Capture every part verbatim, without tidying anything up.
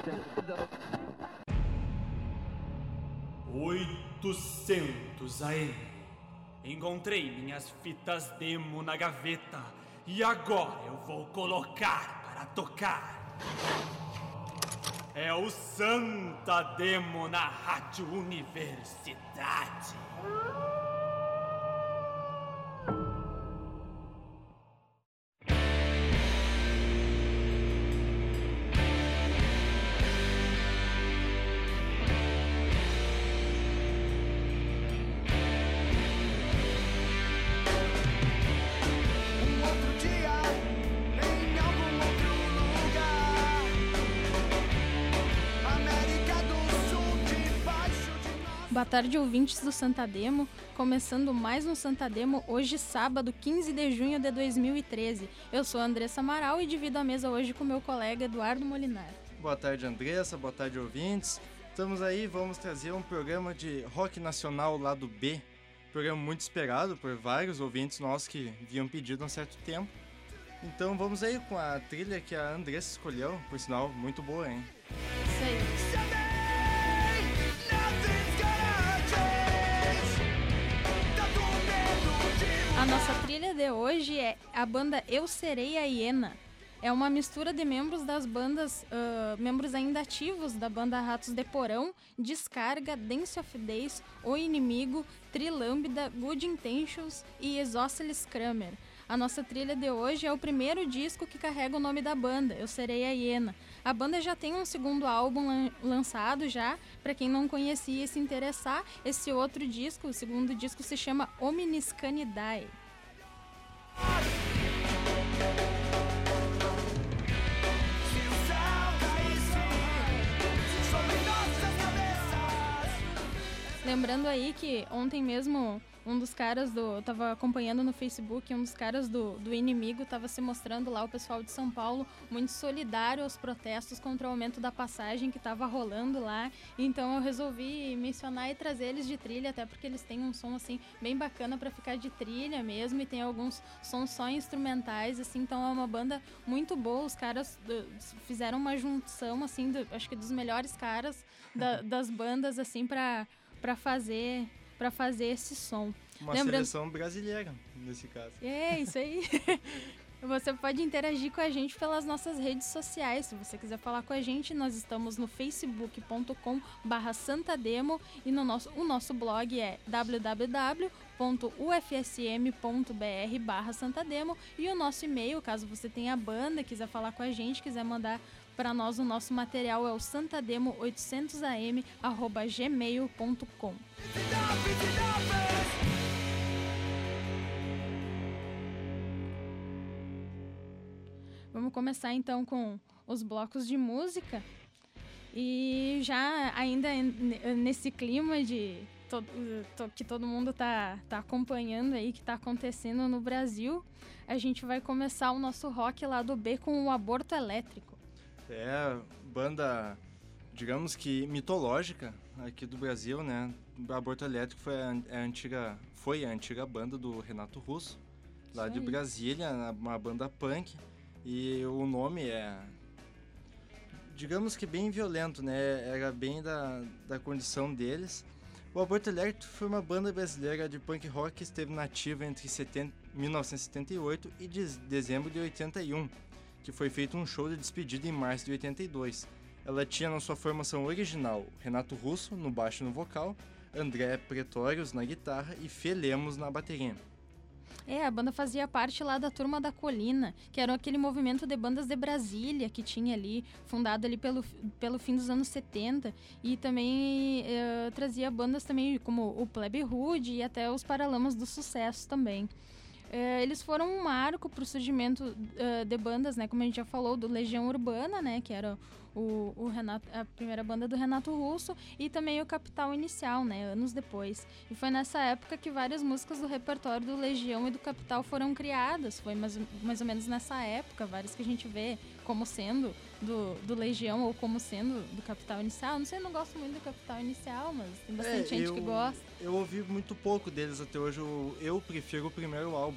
oitocentos A M. Encontrei minhas fitas demo na gaveta e agora eu vou colocar para tocar. É o Santa Demo na Rádio Universidade. Boa tarde, ouvintes do Santa Demo, começando mais um Santa Demo, hoje sábado, quinze de junho de dois mil e treze. Eu sou a Andressa Amaral e divido a mesa hoje com meu colega Eduardo Molinar. Boa tarde, Andressa, boa tarde, ouvintes. Estamos aí, vamos trazer um programa de rock nacional lado B, programa muito esperado por vários ouvintes nossos que haviam pedido há um certo tempo. Então vamos aí com a trilha que a Andressa escolheu, por sinal, muito boa, hein? Isso aí. A nossa trilha de hoje é a banda Eu Serei a Hiena. É uma mistura de membros das bandas, uh, membros ainda ativos da banda Ratos de Porão, Descarga, Dance of Days, O Inimigo, Trilâmbida, Good Intentions e Isósceles Kramer. A nossa trilha de hoje é o primeiro disco que carrega o nome da banda, Eu Serei a Hiena. A banda já tem um segundo álbum lan- lançado já, para quem não conhecia e se interessar. Esse outro disco, o segundo disco, se chama Omnis Canidae. Lembrando aí que ontem mesmo um dos caras do... Eu tava acompanhando no Facebook, um dos caras do, do Inimigo tava se mostrando lá, o pessoal de São Paulo, muito solidário aos protestos contra o aumento da passagem que tava rolando lá. Então eu resolvi mencionar e trazer eles de trilha, até porque eles têm um som, assim, bem bacana pra ficar de trilha mesmo, e tem alguns sons só instrumentais, assim, então é uma banda muito boa. Os caras do, fizeram uma junção, assim, do, acho que dos melhores caras da, das bandas, assim, pra... para fazer para fazer esse som. Uma Lembrando... seleção brasileira, nesse caso. É, isso aí. Você pode interagir com a gente pelas nossas redes sociais. Se você quiser falar com a gente, nós estamos no facebook ponto com barra santademo e no nosso, o nosso blog é w w w ponto u f s m ponto b r barra santademo e o nosso e-mail, caso você tenha banda, quiser falar com a gente, quiser mandar para nós o nosso material, é o santademo oitocentos a m arroba gmail ponto com. Vamos começar então com os blocos de música e já ainda nesse clima de todo, que todo mundo tá, tá acompanhando aí, que tá acontecendo no Brasil, a gente vai começar o nosso rock lá do B com o Aborto Elétrico. É, banda, digamos que mitológica aqui do Brasil, né? O Aborto Elétrico foi a, a antiga, foi a antiga banda do Renato Russo, lá de Brasília, uma banda punk, e o nome é, digamos que bem violento, né? Era bem da, da condição deles. O Aborto Elétrico foi uma banda brasileira de punk rock que esteve nativa entre setenta, mil novecentos e setenta e oito e de, dezembro de oitenta e um. Que foi feito um show de despedida em março de oitenta e dois. Ela tinha na sua formação original Renato Russo no baixo e no vocal, André Pretórios na guitarra e Fê Lemos na bateria. É, a banda fazia parte lá da Turma da Colina, que era aquele movimento de bandas de Brasília que tinha ali, fundado ali pelo, pelo fim dos anos setenta, e também eh, trazia bandas também como o Plebe Rude e até os Paralamas do Sucesso também. Uh, eles foram um marco para o surgimento uh, de bandas, né, como a gente já falou, do Legião Urbana, né, que era o, o Renato, a primeira banda do Renato Russo, e também o Capital Inicial, né, anos depois. E foi nessa época que várias músicas do repertório do Legião e do Capital foram criadas, foi mais, mais ou menos nessa época, várias que a gente vê como sendo do, do Legião ou como sendo do Capital Inicial. Não sei, eu não gosto muito do Capital Inicial, mas tem bastante é, gente eu, que gosta. Eu ouvi muito pouco deles até hoje, eu, eu prefiro o primeiro álbum,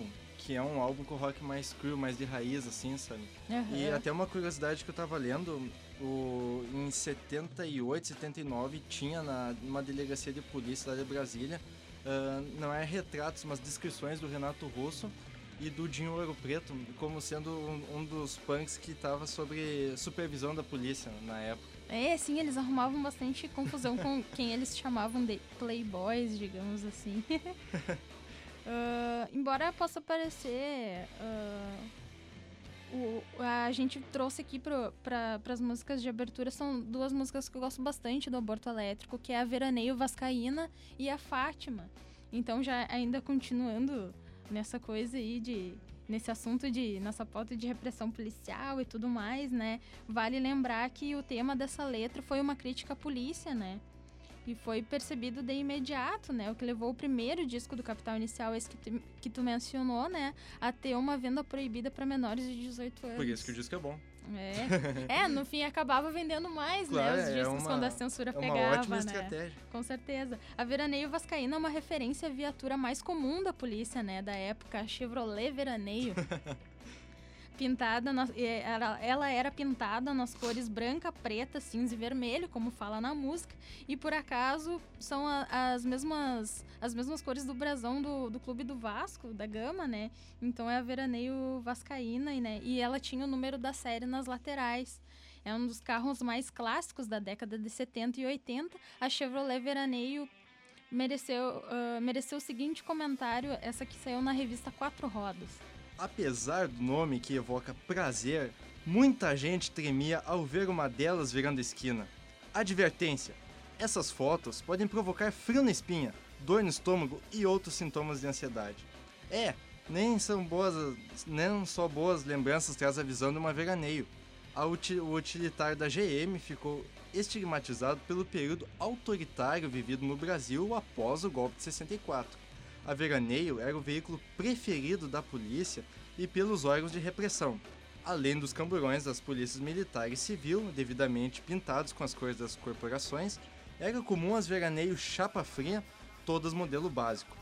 que é um álbum com rock mais cru, mais de raiz, assim, sabe? Uhum. E até uma curiosidade que eu tava lendo, o, em setenta e oito, setenta e nove, tinha na, numa delegacia de polícia lá de Brasília, uh, não é retratos, mas descrições do Renato Russo e do Dinho Ouro Preto, como sendo um, um dos punks que tava sobre supervisão da polícia na época. É, sim, eles arrumavam bastante confusão com quem eles chamavam de playboys, digamos assim. uh, embora possa parecer... Uh, o, a gente trouxe aqui para as músicas de abertura, são duas músicas que eu gosto bastante do Aborto Elétrico, que é a Veraneio Vascaína e a Fátima. Então, já ainda continuando nessa coisa aí de... nesse assunto de, nessa pauta de repressão policial e tudo mais, né? Vale lembrar que o tema dessa letra foi uma crítica à polícia, né? E foi percebido de imediato, né? O que levou o primeiro disco do Capital Inicial, esse que tu, que tu mencionou, né? A ter uma venda proibida para menores de dezoito anos. Por isso que o disco é bom. É, é no fim acabava vendendo mais, claro, né? Os discos é uma, quando a censura é uma pegava, ótima né? estratégia. Com certeza. A Veraneio Vascaína é uma referência à viatura mais comum da polícia, né? Da época, a Chevrolet Veraneio. Pintada, na, ela, ela era pintada nas cores branca, preta, cinza e vermelho, como fala na música, e por acaso são a, as, mesmas, as mesmas cores do brasão do, do Clube do Vasco, da Gama, né? Então é a Veraneio Vascaína, né? E ela tinha o número da série nas laterais. É um dos carros mais clássicos da década de setenta e oitenta. A Chevrolet Veraneio mereceu, uh, mereceu o seguinte comentário, essa que saiu na revista Quatro Rodas. Apesar do nome que evoca prazer, muita gente tremia ao ver uma delas virando esquina. Advertência: essas fotos podem provocar frio na espinha, dor no estômago e outros sintomas de ansiedade. É, nem são boas, nem só boas lembranças traz a visão de uma veraneio. A uti- o utilitário da G M ficou estigmatizado pelo período autoritário vivido no Brasil após o golpe de sessenta e quatro. A Veraneio era o veículo preferido da polícia e pelos órgãos de repressão, além dos camburões das polícias militar e civil, devidamente pintados com as cores das corporações. Era comum as Veraneio chapa fria, todas modelo básico.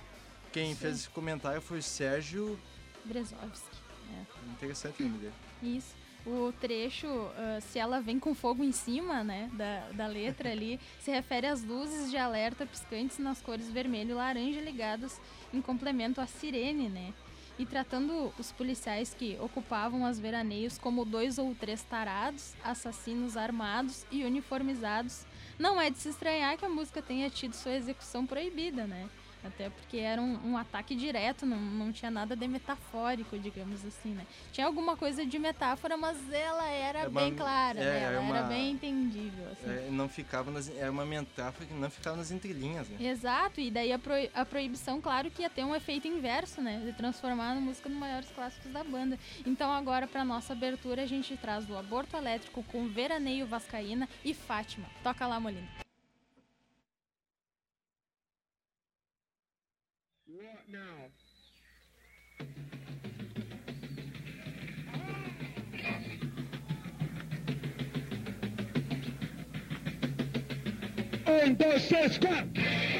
Quem Sim. fez esse comentário foi o Sérgio Brezovski. É. Interessante o nome dele. Isso. O trecho, uh, se ela vem com fogo em cima, né, da, da letra ali, se refere às luzes de alerta piscantes nas cores vermelho e laranja ligadas em complemento à sirene, né? E tratando os policiais que ocupavam as veraneios como dois ou três tarados, assassinos armados e uniformizados, não é de se estranhar que a música tenha tido sua execução proibida, né? Até porque era um, um ataque direto, não, não tinha nada de metafórico, digamos assim, né? Tinha alguma coisa de metáfora, mas ela era é uma, bem clara, é, né? Ela uma, era bem entendível, assim. É, não ficava nas, era uma metáfora que não ficava nas entrelinhas, né? Exato, e daí a, pro, a proibição, claro, que ia ter um efeito inverso, né? De transformar a música nos maiores clássicos da banda. Então agora, pra nossa abertura, a gente traz o Aborto Elétrico com Veraneio Vascaína e Fátima. Toca lá, Molina. What now? Um, dois, três, quatro.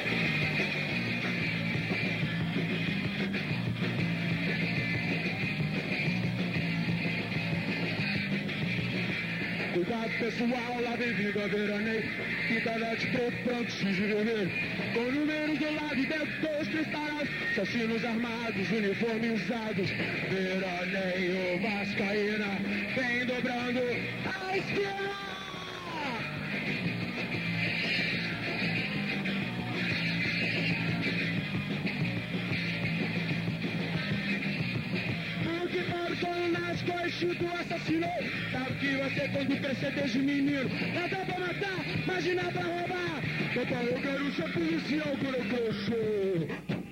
Cuidado pessoal, lá bem-vindo a Veraneio. Pintada de preto, branco, X de vermelho. Com números do lado e dentro dois cristais. Assassinos armados, uniformizados. Veraneio Vascaína vem dobrando a esquina. Tu assassinou, sabe que você quando crescer desde menino. Nada pra matar, mas de nada pra roubar. Papai, eu quero ser policial quando eu crescer.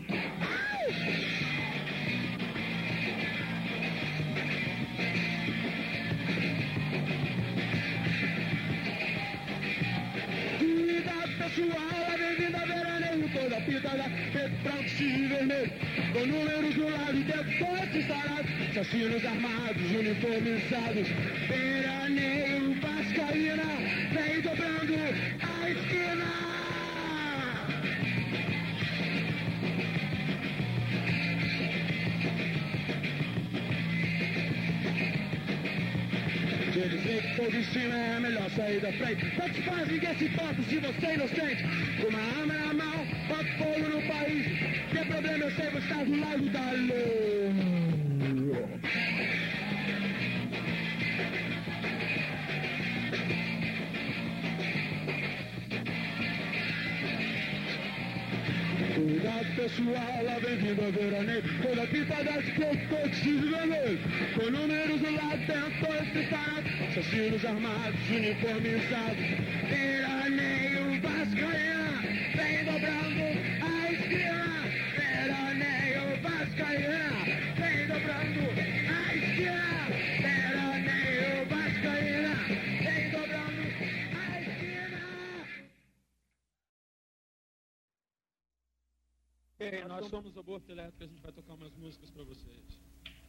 Cuidado pessoal, é bem-vindo a Veraneio. Toda pintada, preto, branco, X e vermelho. Com números do lado e dentro, todos instalados. Assassinos armados, uniformizados. Veraneio Vascaína vem dobrando a esquina. voo de cima é melhor sair da frente. Tanto faz, ninguém se importa se você é inocente. Com uma arma na mão, bota fogo no país. Tem problema, eu sei, você está do lado da lei. Cuidado pessoal, lá vem vindo a veraneio. Toda pipa desce que eu tô te vermelho. Com números do lado dentro, todos separados. Assassinos armados, uniformizados. Veraneio vascaína, vem dobrando a esquina. Veraneio vascaína, vem dobrando a esquina. Veraneio vascaína, vem dobrando a esquina. Ok, nós somos Aborto Elétrico, a gente vai tocar umas músicas pra vocês.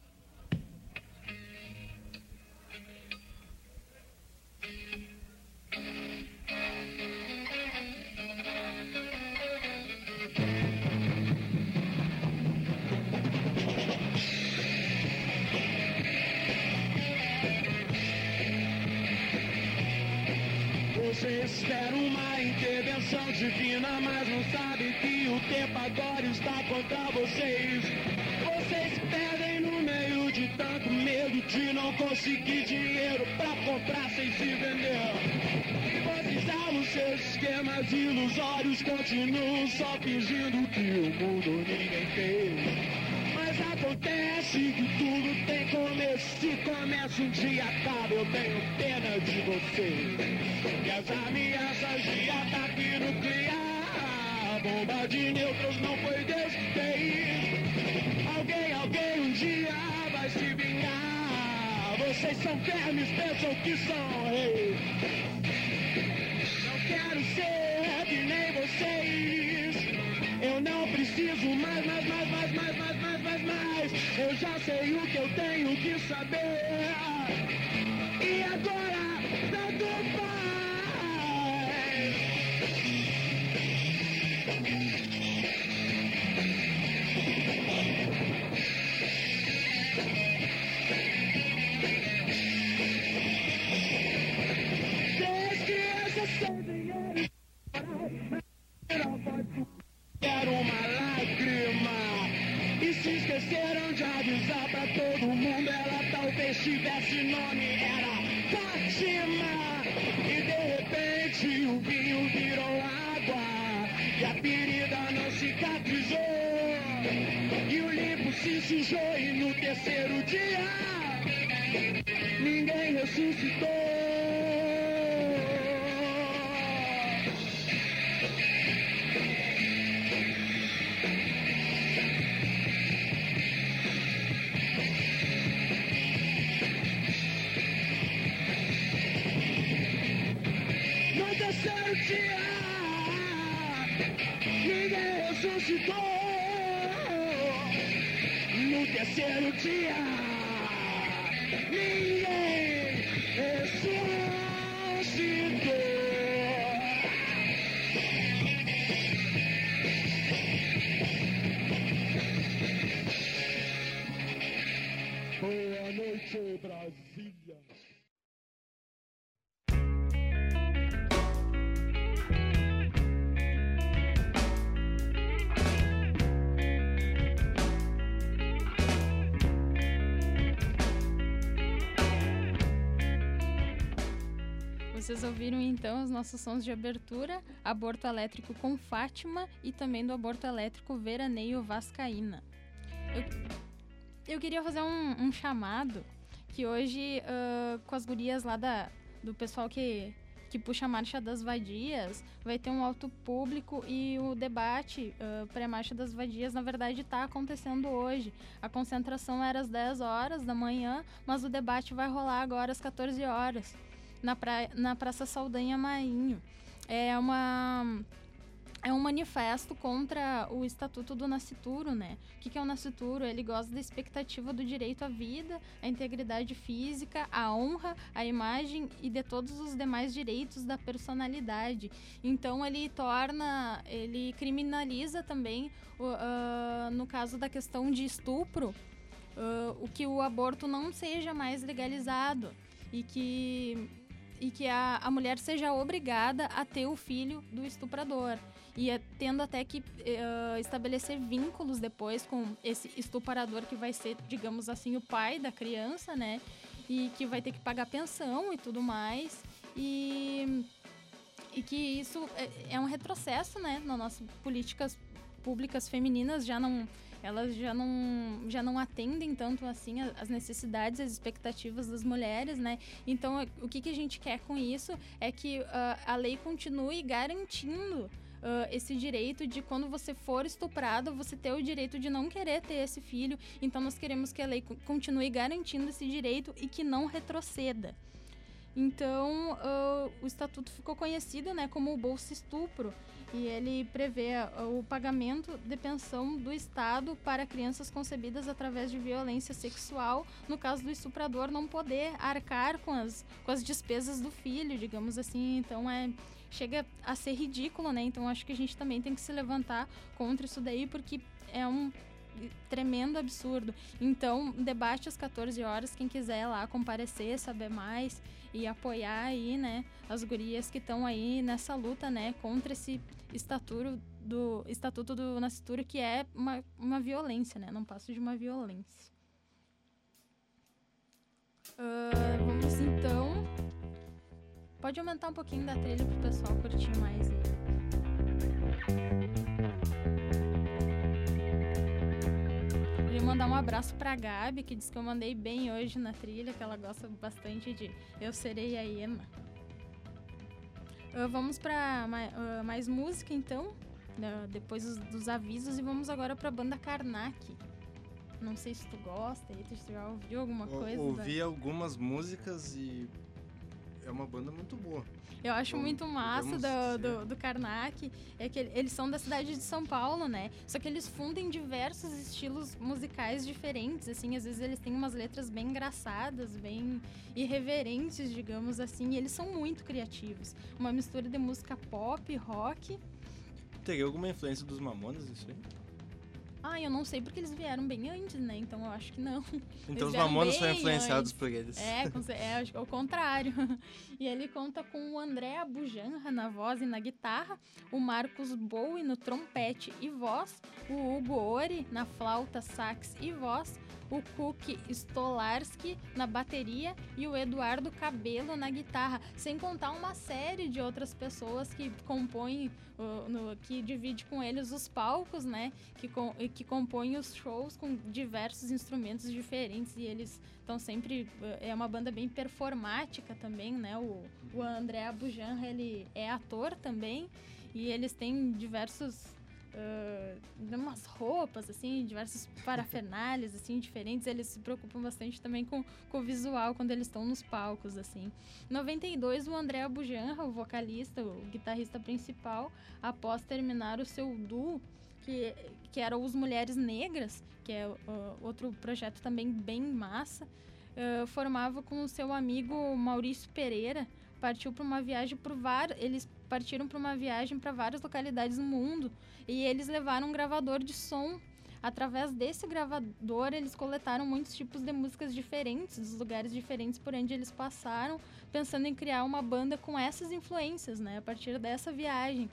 Você espera uma intervenção divina, mas não sabe que o tempo agora está contra vocês. Vocês perdem no meio de tanto medo de não conseguir dinheiro pra comprar sem se vender. Vocês armam seus esquemas ilusórios, continuam só fingindo que o mundo ninguém fez. Mas acontece que tudo tem começo. Se começa um dia acaba, eu tenho pena de você. E as ameaças de ataque nuclear, a bomba de nêutrons não foi Deus que fez. Alguém, alguém um dia vai se vingar. Vocês são vermes, pensam que são reis. Não quero ser que nem vocês. Eu não preciso mais, mais, mais, mais, mais, mais, mais, mais, mais. Eu já sei o que eu tenho que saber. E agora, tanto faz. Desde crianças sem dinheiro, quero uma lágrima. E se esqueceram de avisar pra todo mundo, ela talvez tivesse nome, era Fátima. E de repente o vinho virou água e a ferida não cicatrizou. E o limpo se sujou e no terceiro dia ninguém ressuscitou. No terceiro dia, ninguém ressuscitou. No terceiro dia, ninguém ressuscitou. Boa noite, Brasília. Vocês ouviram então os nossos sons de abertura, Aborto Elétrico com Fátima e também do Aborto Elétrico Veraneio Vascaína. Eu, eu queria fazer um, um chamado, que hoje uh, com as gurias lá da, do pessoal que, que puxa a Marcha das Vadias, vai ter um auto público e o debate uh, pré-Marcha das Vadias, na verdade, está acontecendo hoje. A concentração era às dez horas da manhã, mas o debate vai rolar agora às quatorze horas. Na, pra, na Praça Saldanha Marinho. É, uma, é um manifesto contra o Estatuto do Nascituro, né? O que, que é o Nascituro? Ele gosta da expectativa do direito à vida, à integridade física, à honra, à imagem e de todos os demais direitos da personalidade. Então ele torna, ele criminaliza também, uh, no caso da questão de estupro, uh, o que o aborto não seja mais legalizado e que que a, a mulher seja obrigada a ter o filho do estuprador. E é, tendo até que uh, estabelecer vínculos depois com esse estuprador que vai ser, digamos assim, o pai da criança, né? E que vai ter que pagar pensão e tudo mais. E, e que isso é, é um retrocesso, né? Nas nossas políticas públicas femininas já não... Elas já não, já não atendem tanto assim as necessidades, as expectativas das mulheres, né? Então, o que, que a gente quer com isso é que uh, a lei continue garantindo uh, esse direito de quando você for estuprado, você ter o direito de não querer ter esse filho. Então, nós queremos que a lei continue garantindo esse direito e que não retroceda. Então, uh, o estatuto ficou conhecido, né, como o Bolsa Estupro, e ele prevê uh, o pagamento de pensão do Estado para crianças concebidas através de violência sexual, no caso do estuprador não poder arcar com as, com as despesas do filho, digamos assim. Então, é, chega a ser ridículo, né? Então, acho que a gente também tem que se levantar contra isso daí, porque é um tremendo absurdo. Então, debate às quatorze horas, quem quiser lá comparecer, saber mais e apoiar aí, né, as gurias que estão aí nessa luta, né, contra esse estatuto do, estatuto do nascituro, que é uma, uma violência, né, não passa de uma violência. Uh, vamos então... Pode aumentar um pouquinho da trilha pro pessoal curtir mais aí. Queria mandar um abraço pra Gabi, que disse que eu mandei bem hoje na trilha, que ela gosta bastante de Eu Serei a Ema. Uh, vamos pra mais, uh, mais música, então, uh, depois dos, dos avisos, e vamos agora pra banda Karnak. Não sei se tu gosta, aí, tu já ouviu alguma coisa? Eu ouvi da... algumas músicas e é uma banda muito boa. Eu acho Bom, muito massa do, do, do Karnak, é que eles são da cidade de São Paulo, né? Só que eles fundem diversos estilos musicais diferentes, assim, às vezes eles têm umas letras bem engraçadas, bem irreverentes, digamos assim, e eles são muito criativos. Uma mistura de música pop, rock. Teria alguma influência dos Mamonas nisso aí? Ah, eu não sei porque eles vieram bem antes, né? Então eu acho que não. Então os Mamonas são influenciados antes. por eles. É, é, acho que é o contrário. E ele conta com o André Abujanra na voz e na guitarra, o Marcos Bowie no trompete e voz, o Hugo Ori na flauta, sax e voz, o Cook Stolarski na bateria e o Eduardo Cabelo na guitarra, sem contar uma série de outras pessoas que compõem, uh, no, que divide com eles os palcos, né? Que, com, que compõem os shows com diversos instrumentos diferentes, e eles estão sempre... Uh, é uma banda bem performática também, né? O, o André Abujanra, ele é ator também, e eles têm diversos... Uh, umas roupas, assim, diversos parafernálias, assim, diferentes. Eles se preocupam bastante também com, com o visual quando eles estão nos palcos, assim. Em noventa e dois, o André Abujanra, o vocalista, o guitarrista principal, após terminar o seu duo, que, que era Os Mulheres Negras, que é uh, outro projeto também bem massa, uh, formava com o seu amigo Maurício Pereira, partiu para uma viagem por vários... Eles partiram para uma viagem para várias localidades no mundo, e eles levaram um gravador de som. Através desse gravador, eles coletaram muitos tipos de músicas diferentes, dos lugares diferentes por onde eles passaram, pensando em criar uma banda com essas influências, né, a partir dessa viagem.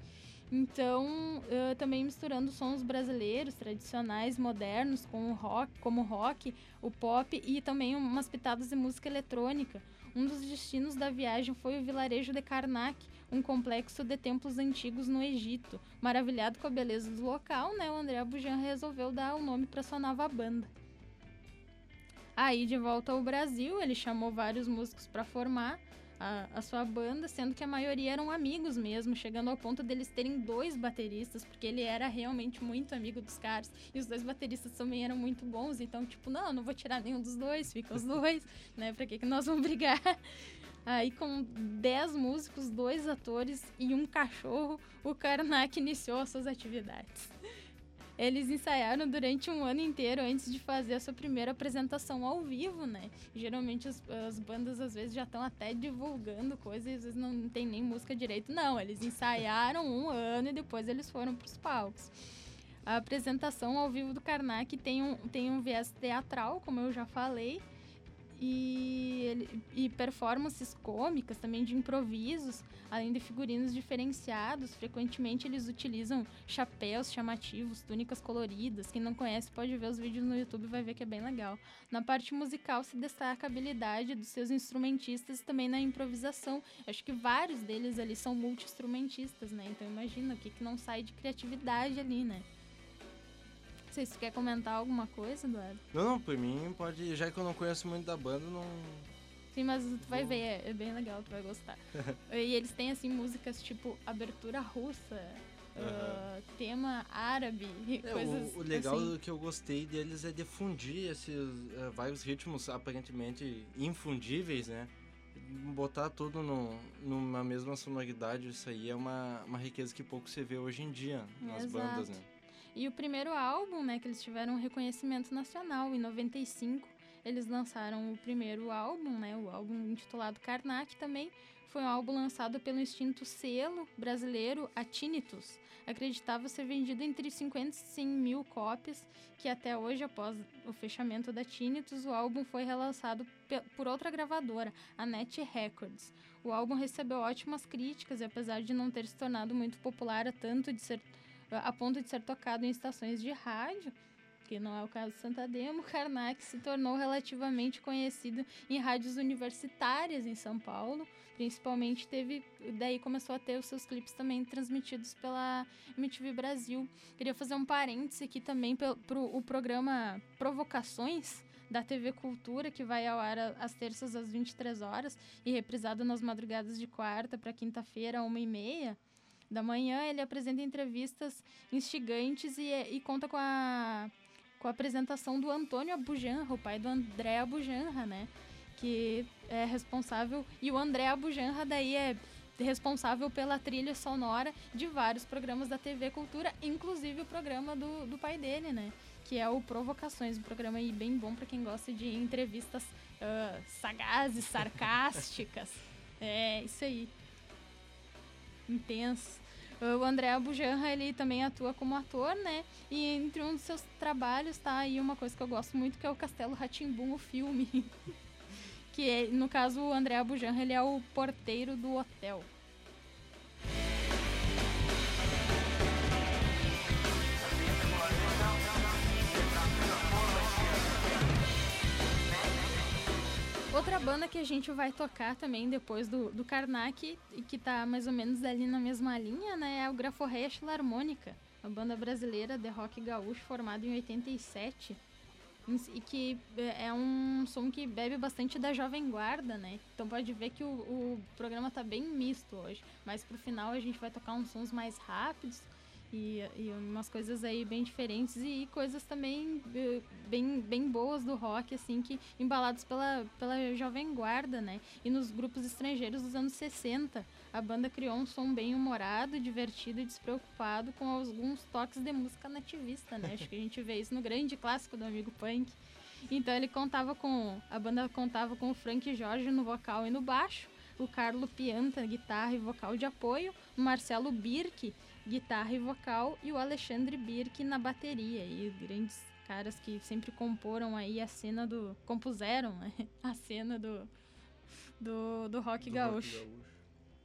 Então, uh, também misturando sons brasileiros, tradicionais, modernos, com o rock, como o rock, o pop e também umas pitadas de música eletrônica. Um dos destinos da viagem foi o vilarejo de Karnak, um complexo de templos antigos no Egito. Maravilhado com a beleza do local, né, o André Abujanra resolveu dar o nome para sua nova banda. Aí, de volta ao Brasil, ele chamou vários músicos para formar a, a sua banda, sendo que a maioria eram amigos mesmo, chegando ao ponto deles terem dois bateristas, porque ele era realmente muito amigo dos caras, e os dois bateristas também eram muito bons, então, tipo, não, não vou tirar nenhum dos dois, fica os dois, né, pra que que nós vamos brigar? Aí, com dez músicos, dois atores e um cachorro, o Karnak iniciou as suas atividades. Eles ensaiaram durante um ano inteiro antes de fazer a sua primeira apresentação ao vivo, né? Geralmente as, as bandas às vezes já estão até divulgando coisas e às vezes não tem nem música direito. Não, eles ensaiaram um ano e depois eles foram para os palcos. A apresentação ao vivo do Karnak tem um, tem um viés teatral, como eu já falei, E, ele, e performances cômicas, também de improvisos, além de figurinos diferenciados. Frequentemente eles utilizam chapéus chamativos, túnicas coloridas. Quem não conhece pode ver os vídeos no YouTube e vai ver que é bem legal. Na parte musical se destaca a habilidade dos seus instrumentistas e também na improvisação. Acho que vários deles ali são multi-instrumentistas, né? Então imagina o que, que não sai de criatividade ali, né? Não sei se tu quer comentar alguma coisa, Eduardo. Não, não, por mim pode... Já que eu não conheço muito da banda, não... Sim, mas tu vai ver, é, é bem legal, tu vai gostar. E eles têm, assim, músicas tipo abertura russa, uhum. uh, tema árabe, é, coisas o, o legal assim. que eu gostei deles é difundir esses uh, vários ritmos aparentemente infundíveis, né? Botar tudo no, numa mesma sonoridade, isso aí é uma, uma riqueza que pouco se vê hoje em dia nas Exato. bandas, né? E o primeiro álbum, né, que eles tiveram um reconhecimento nacional, em noventa e cinco, eles lançaram o primeiro álbum, né, o álbum intitulado Karnak também. Foi um álbum lançado pelo extinto selo brasileiro A Tinnitus. Acreditava ser vendido entre cinquenta e cem mil cópias, que até hoje, após o fechamento da Tinnitus, o álbum foi relançado pe- por outra gravadora, a Net Records. O álbum recebeu ótimas críticas e, apesar de não ter se tornado muito popular a tanto de ser... a ponto de ser tocado em estações de rádio, que não é o caso de Santa Demo, Karnak se tornou relativamente conhecido em rádios universitárias em São Paulo. Principalmente teve, daí começou a ter os seus clipes também transmitidos pela M T V Brasil. Queria fazer um parêntese aqui também para o programa Provocações, da T V Cultura, que vai ao ar às terças às vinte e três horas e reprisado nas madrugadas de quarta para quinta-feira, uma e meia da manhã. Ele apresenta entrevistas instigantes e, e conta com a, com a apresentação do Antônio Abujanra, o pai do André Abujanra, né? Que é responsável... E o André Abujanra daí é responsável pela trilha sonora de vários programas da T V Cultura, inclusive o programa do, do pai dele, né? Que é o Provocações, um programa aí bem bom para quem gosta de entrevistas uh, sagazes, sarcásticas. É, isso aí. Intenso. O André Abujanra, ele também atua como ator, né? E entre um dos seus trabalhos tá aí uma coisa que eu gosto muito, que é o Castelo Rá-Tim-Bum, o filme. Que é, no caso, o André Abujanra, ele é o porteiro do hotel. Outra banda que a gente vai tocar também depois do, do Karnak, e que tá mais ou menos ali na mesma linha, né, é o Graforreia Filarmônica, uma banda brasileira de rock gaúcho formada em oitenta e sete, e que é um som que bebe bastante da Jovem Guarda, né? Então pode ver que o, o programa tá bem misto hoje, mas pro final a gente vai tocar uns sons mais rápidos, E, e umas coisas aí bem diferentes e coisas também bem, bem boas do rock, assim, que embalados pela, pela Jovem Guarda, né? E nos grupos estrangeiros dos anos sessenta, a banda criou um som bem humorado, divertido e despreocupado, com alguns toques de música nativista, né? Acho que a gente vê isso no grande clássico do Amigo Punk. Então ele contava com... A banda contava com o Frank Jorge no vocal e no baixo, o Carlo Pianta, guitarra e vocal de apoio, o Marcelo Birk, guitarra e vocal, e o Alexandre Birk na bateria. E grandes caras que sempre comporam aí a cena do... compuseram, né? A cena do, do, do rock do gaúcho. Rock gaúcho.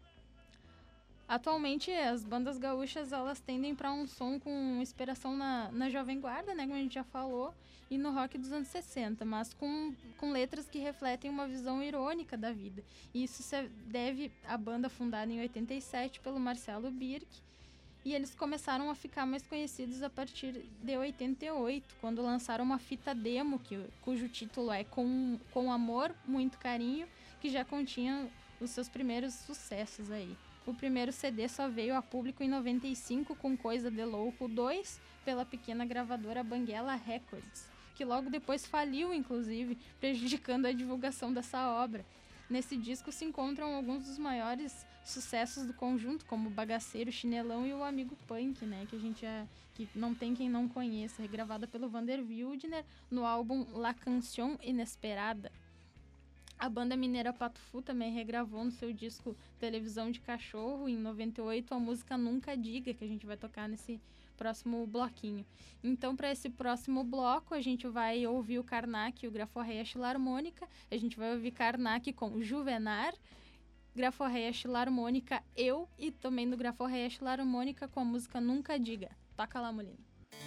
Atualmente, as bandas gaúchas, elas tendem para um som com inspiração na, na Jovem Guarda, né, como a gente já falou, e no rock dos anos sessenta, mas com, com letras que refletem uma visão irônica da vida. E isso se deve à banda fundada em oitenta e sete pelo Marcelo Birk, e eles começaram a ficar mais conhecidos a partir de oitenta e oito, quando lançaram uma fita demo, que, cujo título é Com, Com Amor, Muito Carinho, que já continha os seus primeiros sucessos aí. O primeiro C D só veio a público em noventa e cinco com Coisa de Louco dois, pela pequena gravadora Banguela Records, que logo depois faliu, inclusive, prejudicando a divulgação dessa obra. Nesse disco se encontram alguns dos maiores sucessos do conjunto, como Bagaceiro, Chinelão e o Amigo Punk, né, que a gente já, que não tem quem não conheça, regravada pelo Vander Wildner no álbum La Canción Inesperada. A banda mineira Pato Fu também regravou no seu disco Televisão de Cachorro, em noventa e oito, a música Nunca Diga, que a gente vai tocar nesse próximo bloquinho. Então, para esse próximo bloco, a gente vai ouvir o Karnak e o Graforreia Filarmônica. A gente vai ouvir Karnak com Juvenar, Graforreia Filarmônica Eu, e também do Graforreia Filarmônica com a música Nunca Diga. Toca lá, Molina.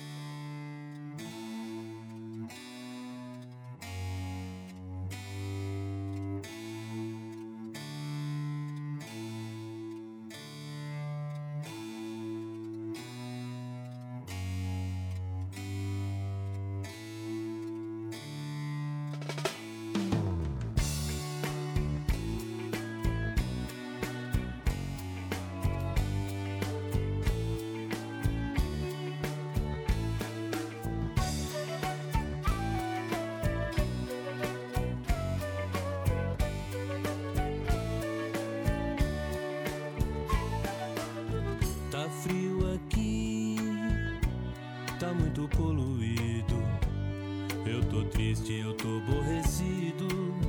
Muito poluído, eu tô triste, eu tô aborrecido.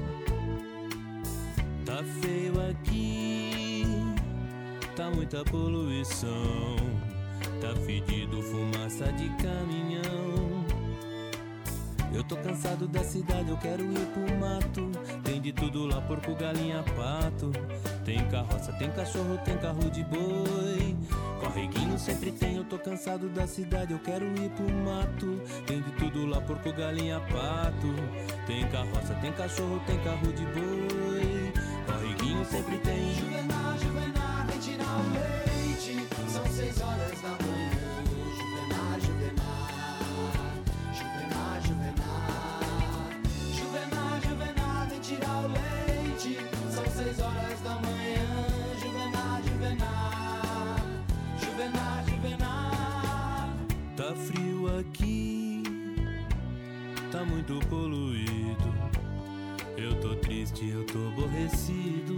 Tá feio aqui, tá muita poluição, tá fedido, fumaça de caminhão. Eu tô cansado da cidade, eu quero ir pro mato. Tem de tudo lá, porco, galinha, pato. Tem carroça, tem cachorro, tem carro de boi. Correguinho sempre tem, eu tô cansado da cidade, eu quero ir pro mato. Tem de tudo lá, porco, galinha, pato. Tem carroça, tem cachorro, tem carro de boi. Correguinho sempre tem. Juvenar, Juvenar, vem tirar o leite. São seis horas da manhã. Juvenar, Juvenar. Juvenar, Juvenar. Juvenar, Juvenar, vem tirar o leite. São seis horas da manhã. Juvenar, Juvenar. Juvenar, Juvenar. Tá frio aqui, tá muito poluído. Eu tô triste, eu tô aborrecido.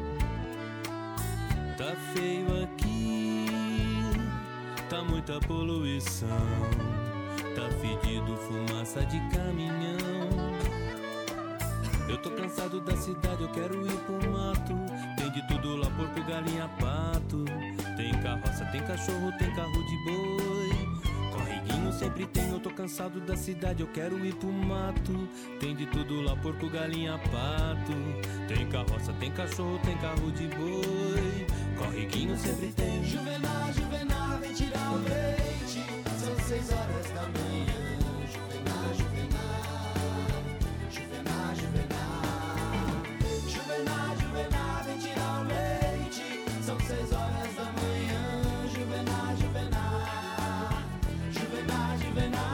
Tá feio aqui, tá muita poluição. Tá fedido, fumaça de caminhão. Eu tô cansado da cidade, eu quero ir pro mato. Tem de tudo lá, porco, galinha, pato. Tem carroça, tem cachorro, tem carro de boi. Correguinho sempre tem, eu tô cansado da cidade, eu quero ir pro mato. Tem de tudo lá, porco, galinha, pato. Tem carroça, tem cachorro, tem carro de boi. Correguinho sempre tem. Juvenar, Juvenar, vem tirar o leite. São seis horas da manhã. Juvenar, Juvenar. Juvenar, Juvenar. Juvenar, Juvenar, vem tirar o leite. São seis horas da manhã. Juvenar, Juvenar. Juvenar, Juvenar.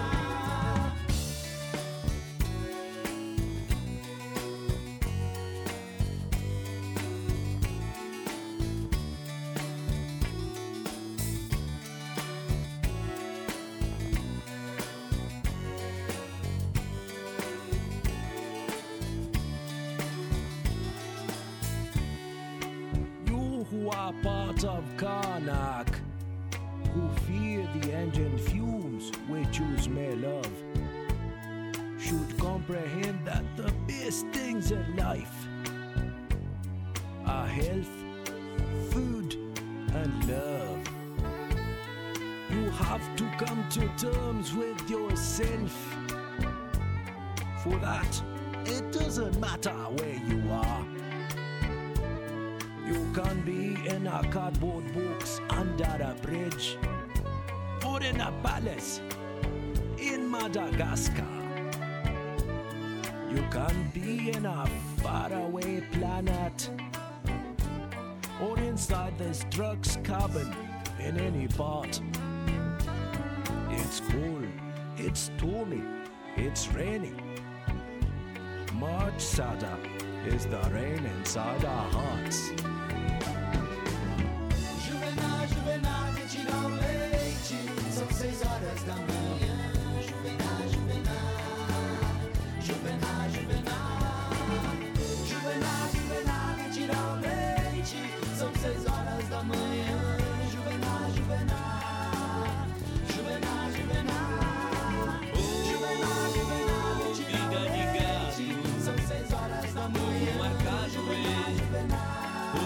Who are part of Karnak, who fear the engine fumes which you smell of, should comprehend that the best things in life are health, food, and love. You have to come to terms with yourself. For that, it doesn't matter where you are. You can be in a cardboard box under a bridge, or in a palace in Madagascar. You can be in a faraway planet, or inside this truck's cabin in any part. It's cold, it's stormy, it's raining. Much sadder is the rain inside our hearts. Juvenar, Juvenar, vem tirar o leite. São seis horas da manhã. Juvenar, Juvenar. Juvenar, Juvenar. Juvenar, Juvenar, vem tirar o leite. São seis horas da manhã. Juvenar, Juvenar. Juvenar, Juvenar. Juvenar, Juvenar, vem tirar o leite. São seis horas da manhã. Juvenar, Juvenar.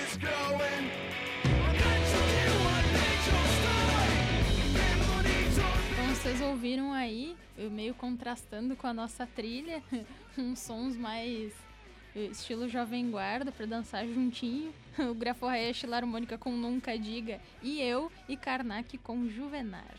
is growing. Eventually one nature story. Bem bonito. Então vocês ouviram aí, eu meio contrastando com a nossa trilha, uns sons mais estilo Jovem Guarda pra dançar juntinho. O Graforreia Filarmônica com Nunca Diga e eu, e Karnak com Juvenar.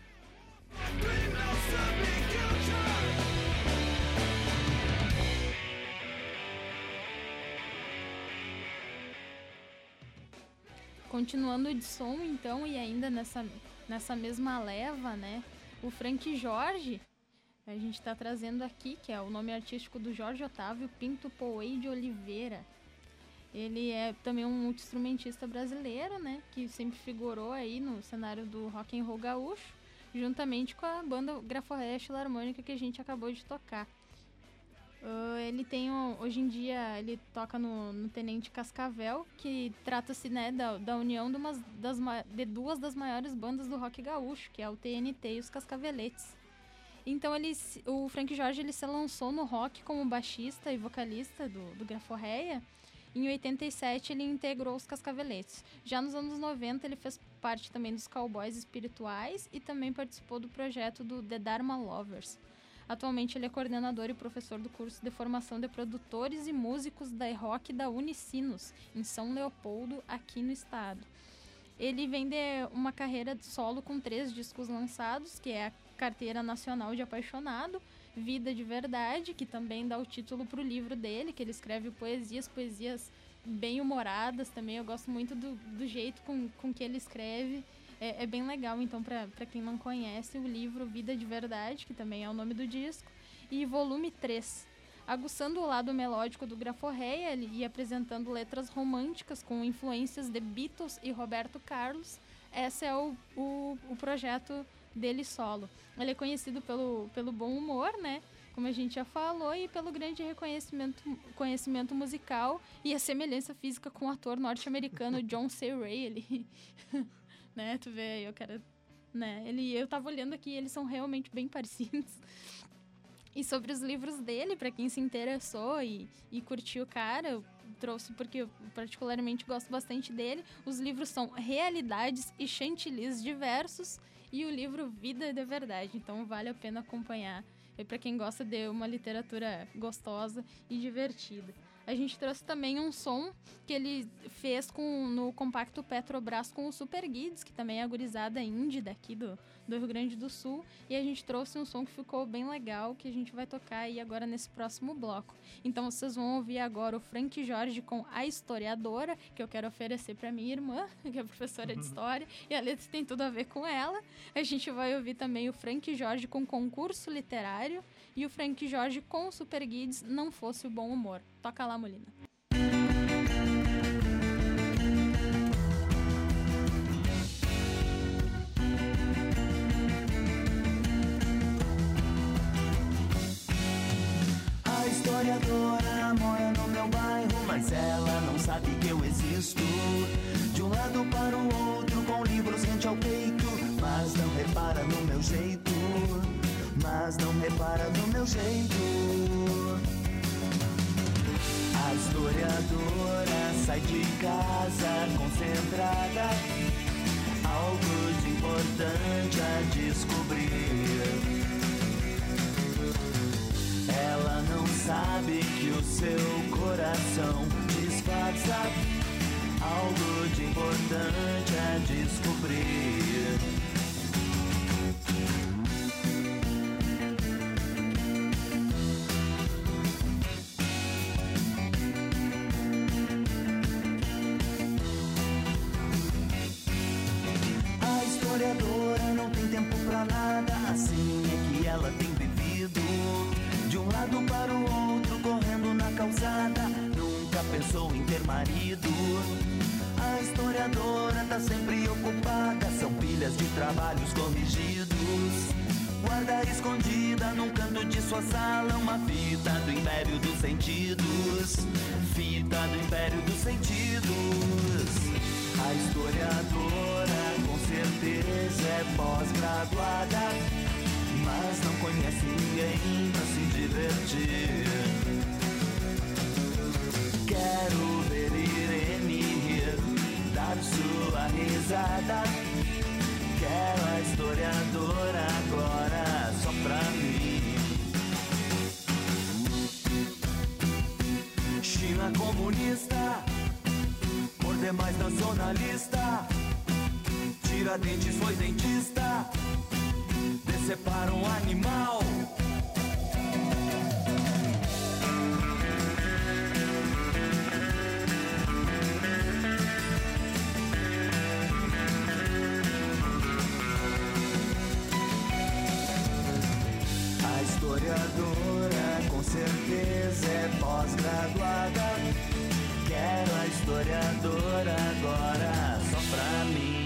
Continuando de som, então, e ainda nessa, nessa mesma leva, né? O Frank Jorge, a gente tá trazendo aqui, que é o nome artístico do Jorge Otávio Pinto Poei de Oliveira. Ele é também um multi-instrumentista brasileiro, né? Que sempre figurou aí no cenário do rock and roll gaúcho, juntamente com a banda Graforreia Filarmônica que a gente acabou de tocar. Uh, ele tem, um, hoje em dia, ele toca no, no Tenente Cascavel, que trata-se, né, da, da união de, umas, das, de duas das maiores bandas do rock gaúcho, que é o T N T e os Cascaveletes. Então, ele, o Frank Jorge ele se lançou no rock como baixista e vocalista do, do Graforreia. Em oitenta e sete, ele integrou os Cascaveletes. Já nos anos noventa, ele fez parte também dos Cowboys Espirituais e também participou do projeto do The Dharma Lovers. Atualmente, ele é coordenador e professor do curso de formação de produtores e músicos da rock da Unicinos, em São Leopoldo, aqui no estado. Ele vem de uma carreira de solo com três discos lançados, que é a Carteira Nacional de Apaixonado, Vida de Verdade, que também dá o título para o livro dele, que ele escreve poesias, poesias bem humoradas também. Eu gosto muito do, do jeito com, com que ele escreve. É, é bem legal, então, para quem não conhece, o livro Vida de Verdade, que também é o nome do disco, e volume três. Aguçando o lado melódico do Graforreia e apresentando letras românticas com influências de Beatles e Roberto Carlos, esse é o, o, o projeto dele solo. Ele é conhecido pelo, pelo bom humor, né? Como a gente já falou, e pelo grande reconhecimento conhecimento musical e a semelhança física com o ator norte-americano John C. Reilly. Né? Tu vê, eu quero... Né? Ele, eu tava olhando aqui, eles são realmente bem parecidos. E sobre os livros dele, para quem se interessou e, e curtiu o cara, eu trouxe porque eu particularmente gosto bastante dele. Os livros são Realidades e Chantilly's Diversos e o livro Vida de Verdade. Então vale a pena acompanhar. É para quem gosta de uma literatura gostosa e divertida. A gente trouxe também um som que ele fez com, no compacto Petrobras com o Super Guides, que também é a gurizada indie daqui do, do Rio Grande do Sul. E a gente trouxe um som que ficou bem legal, que a gente vai tocar aí agora nesse próximo bloco. Então vocês vão ouvir agora o Frank Jorge com A Historiadora, que eu quero oferecer para minha irmã, que é professora de História, e a letra tem tudo a ver com ela. A gente vai ouvir também o Frank Jorge com Concurso Literário e o Frank Jorge com o Super Guides, Não Fosse o Bom Humor. Toca lá, Molina. A historiadora mora no meu bairro, mas ela não sabe que eu existo. De um lado para o outro, com livros rente ao peito, mas não repara no meu jeito, mas não repara no meu jeito. A historiadora sai de casa concentrada, algo de importante a descobrir. Ela não sabe que o seu coração disfarça algo de importante a descobrir. A historiadora não tem tempo pra nada, assim é que ela tem vivido. De um lado para o outro, correndo na calçada, nunca pensou em ter marido. A historiadora tá sempre ocupada, são pilhas de trabalhos corrigidos. Guarda escondida num canto de sua sala uma fita do Império dos Sentidos, fita do Império dos Sentidos. A historiadora com certeza é pós-graduada, mas não conhece ninguém pra se divertir. Quero ver Irene rir pesada. Quero a historiadora agora só pra mim. China comunista, por demais nacionalista. Tiradentes foi dentista, decepara um animal. A historiadora com certeza é pós-graduada. Quero a historiadora agora só pra mim.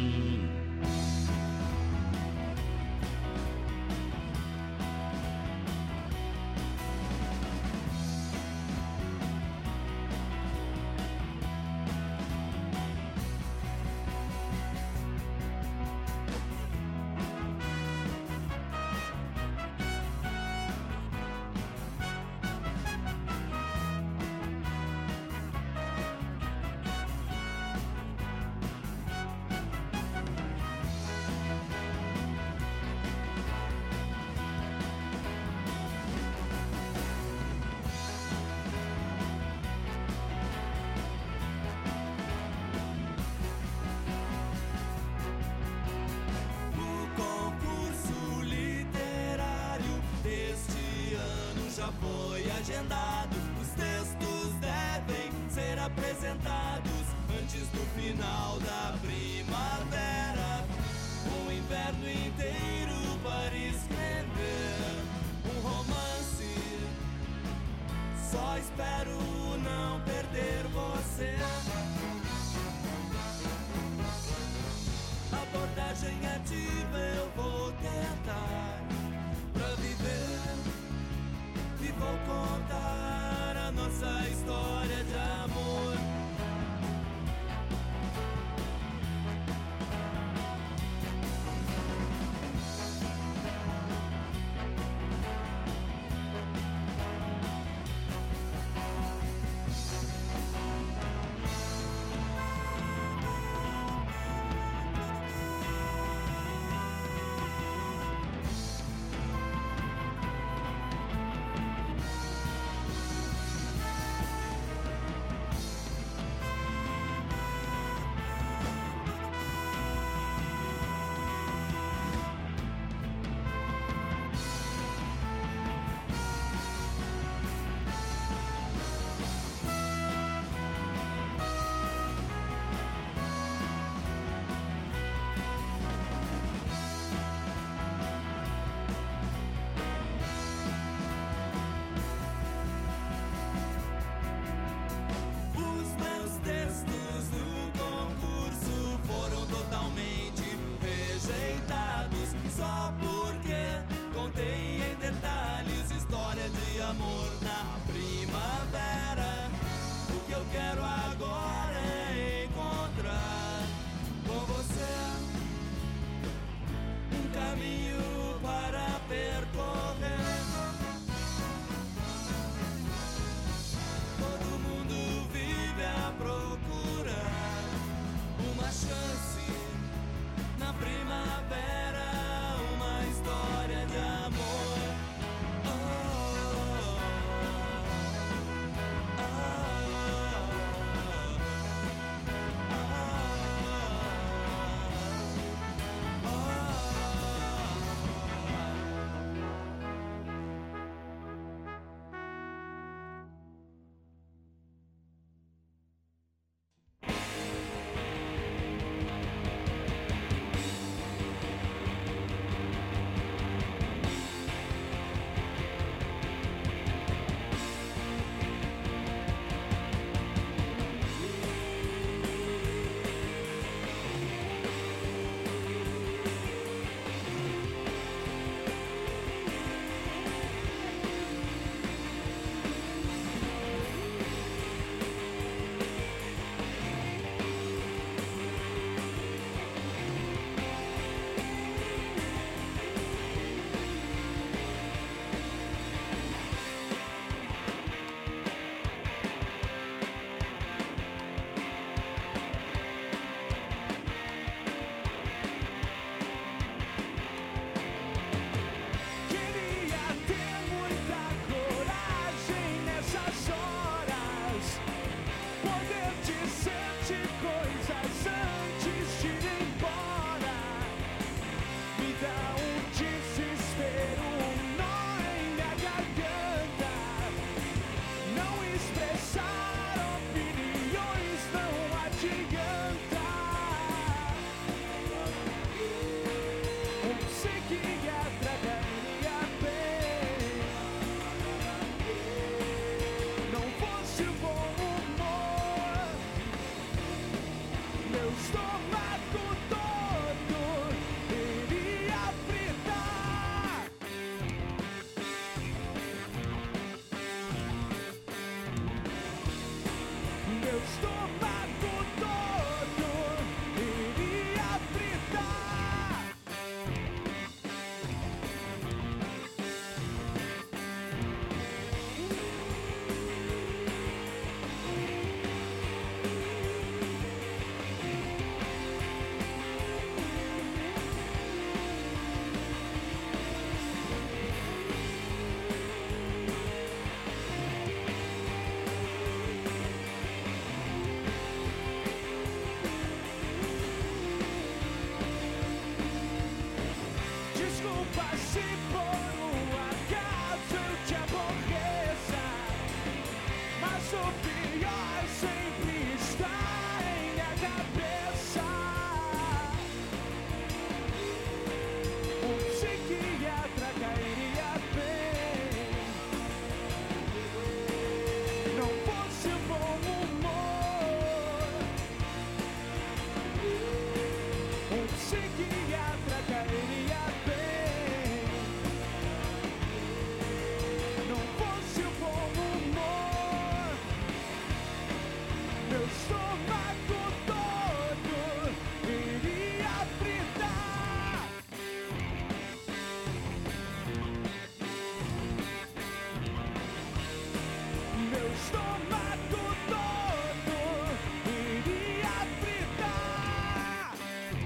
Os textos devem ser apresentados antes do final da primavera. O inverno inteiro para escrever um romance. Só espero não perder você. Abordagem ativa eu vou tentar pra viver. E vou contar a nossa história de amor. estômago todo iria fritar. Meu estômago todo iria fritar. Desculpa se por um acaso eu te aborreça, mas o pior sempre está em minha cabeça. Um psiquiatra cairia bem, não fosse o bom humor. Um psiquiatra cairia bem, não fosse o bom humor. Meu estômago todo iria fritar. Meu estômago todo iria fritar.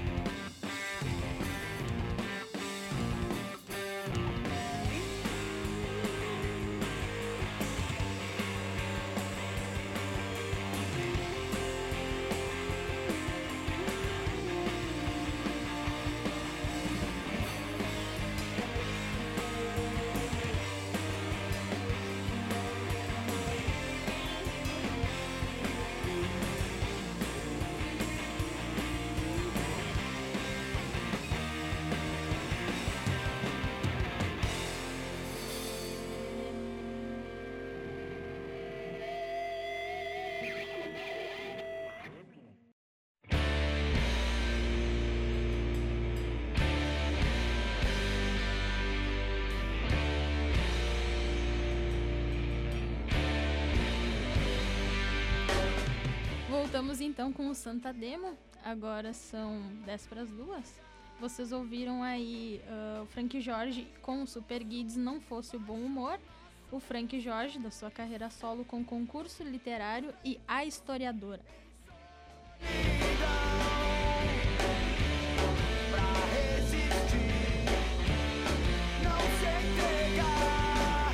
Voltamos então com o Santa Demo. Agora são dez para as duas. Vocês ouviram aí uh, o Frank Jorge com o Super Guides Não Fosse o Bom Humor. O Frank Jorge, da sua carreira solo com Concurso Literário e A Historiadora. Pra resistir, não se entregar.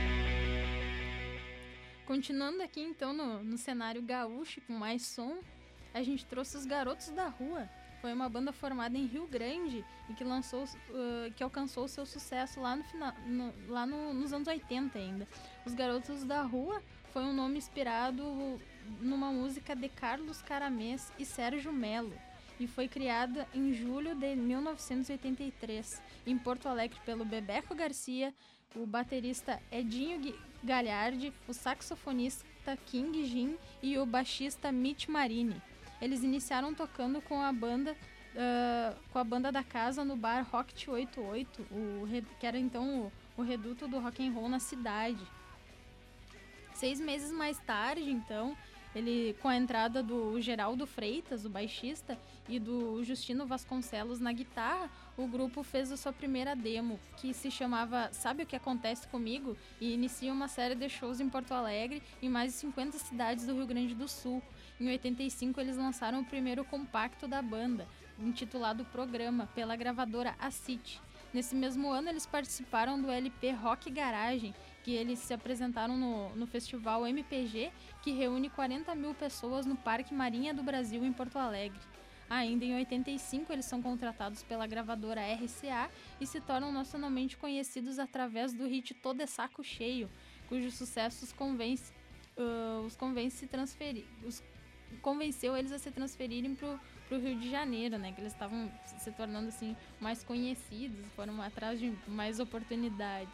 Continuando aqui então no, no cenário gaúcho com mais som, a gente trouxe os Garotos da Rua. Foi uma banda formada em Rio Grande e que, lançou, uh, que alcançou seu sucesso lá, no final, no, lá no, nos anos oitenta ainda. Os Garotos da Rua foi um nome inspirado numa música de Carlos Caramês e Sérgio Melo e foi criada em julho de mil novecentos e oitenta e três em Porto Alegre pelo Bebeco Garcia, o baterista Edinho Galhardi, o saxofonista King Jin e o baixista Mitch Marini. Eles iniciaram tocando com a banda uh, com a banda da casa no bar Rocket oitenta e oito, o, que era então o, o reduto do rock and roll na cidade. Seis meses mais tarde, então, ele, com a entrada do Geraldo Freitas, o baixista, e do Justino Vasconcelos na guitarra, o grupo fez a sua primeira demo, que se chamava Sabe o que Acontece Comigo? E inicia uma série de shows em Porto Alegre e mais de cinquenta cidades do Rio Grande do Sul. Em oitenta e cinco, eles lançaram o primeiro compacto da banda, intitulado Programa, pela gravadora Acit. Nesse mesmo ano, eles participaram do L P Rock Garagem, que eles se apresentaram no, no festival M P G, que reúne quarenta mil pessoas no Parque Marinha do Brasil, em Porto Alegre. Ainda em oitenta e cinco, eles são contratados pela gravadora R C A e se tornam nacionalmente conhecidos através do hit Tô de Saco Cheio, cujos sucessos convence, uh, os convence se transferir, os, convenceu eles a se transferirem pro, pro Rio de Janeiro, né? Que eles estavam se tornando assim mais conhecidos, foram atrás de mais oportunidades.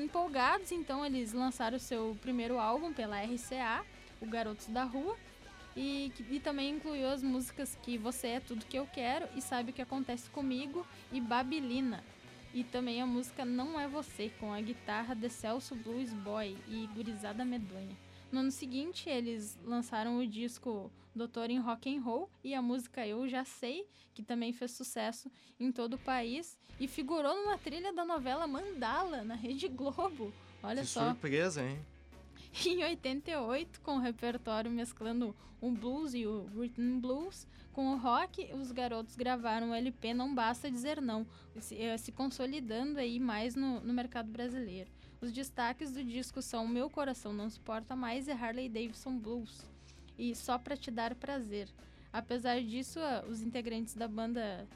Empolgados, então, eles lançaram o seu primeiro álbum pela R C A, o Garotos da Rua, E, e também incluiu as músicas que Você é Tudo Que Eu Quero e Sabe O Que Acontece Comigo e Babilina. E também a música Não É Você, com a guitarra de Celso Blues Boy e Gurizada Medonha. No ano seguinte, eles lançaram o disco Doutor em Rock and Roll e a música Eu Já Sei, que também fez sucesso em todo o país e figurou numa trilha da novela Mandala, na Rede Globo. Olha que só. surpresa, hein? Em oitenta e oito, com o repertório mesclando o blues e o rhythm blues com o rock, os garotos gravaram o L P Não Basta Dizer Não, se, se consolidando aí mais no, no mercado brasileiro. Os destaques do disco são Meu Coração Não Suporta Mais e Harley Davidson Blues, e Só Pra Te Dar Prazer. Apesar disso, os integrantes da banda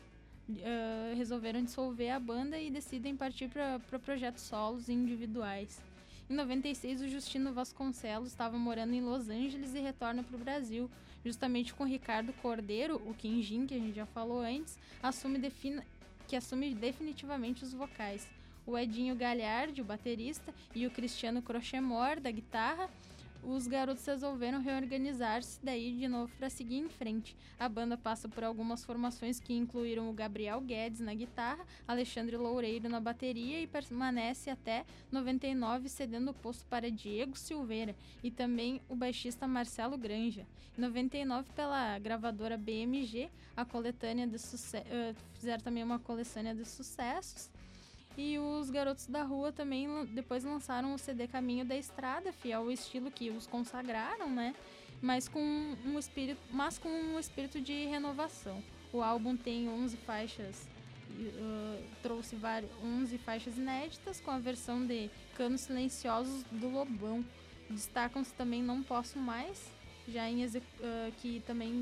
uh, resolveram dissolver a banda e decidem partir para pro projetos solos e individuais. Em noventa e seis, o Justino Vasconcelos estava morando em Los Angeles e retorna para o Brasil, justamente com Ricardo Cordeiro, o Quinjin, que a gente já falou antes, assume defina, que assume definitivamente os vocais. O Edinho Galhardi, o baterista, e o Cristiano Crochemor, da guitarra, os garotos resolveram reorganizar-se daí de novo para seguir em frente. A banda passa por algumas formações que incluíram o Gabriel Guedes na guitarra, Alexandre Loureiro na bateria e permanece até noventa e nove, cedendo o posto para Diego Silveira e também o baixista Marcelo Granja. Em noventa e nove, pela gravadora B M G, a coletânea de suce- uh, fizeram também uma coletânea de sucessos. E os Garotos da Rua também depois lançaram o C D Caminho da Estrada, fiel ao estilo que os consagraram, né? Mas com um espírito, mas com um espírito de renovação. O álbum tem onze faixas, uh, trouxe várias, onze faixas inéditas com a versão de Canos Silenciosos do Lobão. Destacam-se também Não Posso Mais, já em execu- uh, que também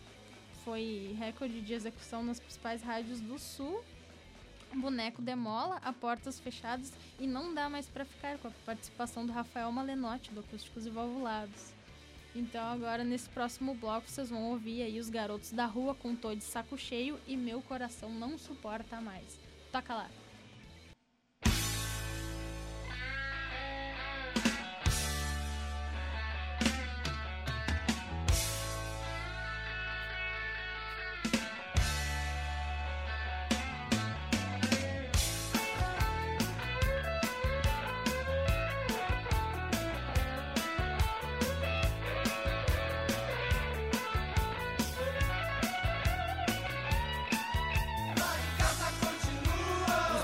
foi recorde de execução nas principais rádios do Sul. Boneco Demola, A Portas Fechadas e Não Dá Mais Pra Ficar, com a participação do Rafael Malenotti, do Acústicos e Valvulados. Então agora nesse próximo bloco vocês vão ouvir aí os Garotos da Rua com Tô de Saco Cheio e Meu Coração Não Suporta Mais. Toca lá! Lá em casa continua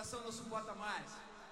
coração não suporta mais.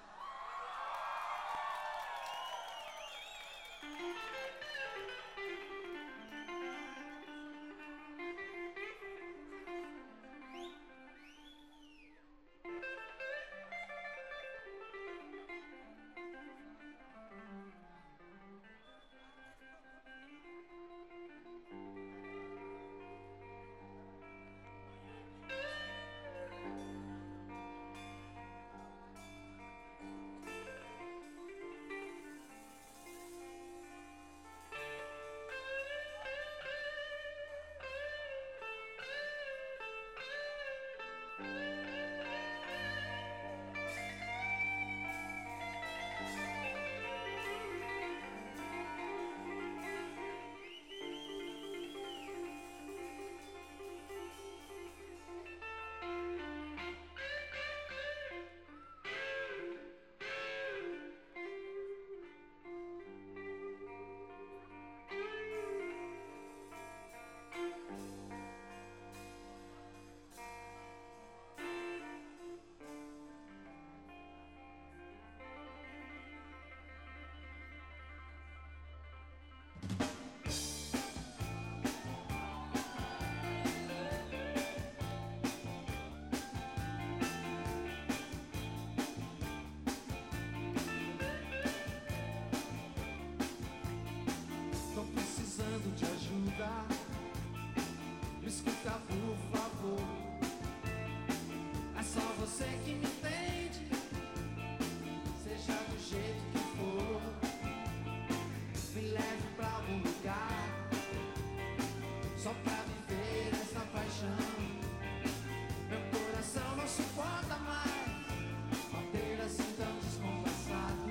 De ajuda, me escuta por favor. É só você que me entende, seja do jeito que for. Me leve pra algum lugar, só pra viver essa paixão. Meu coração não suporta mais bater assim tão descompassado.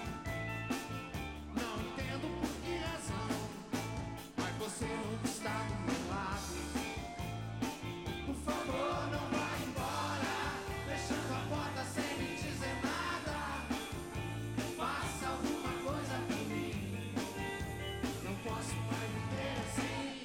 Não entendo por que razão você não está do meu lado. Por favor, não vá embora, fechando a porta sem me dizer nada. Faça alguma coisa por mim, não posso mais viver assim.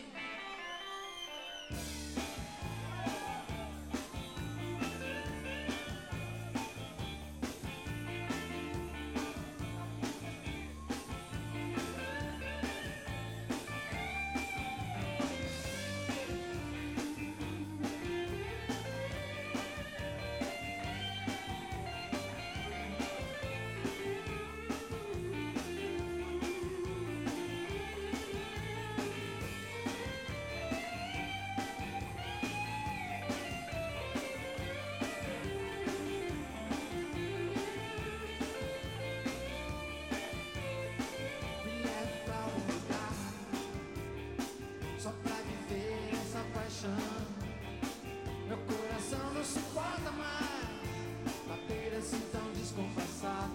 Meu coração não suporta mais bater assim tão descompassado.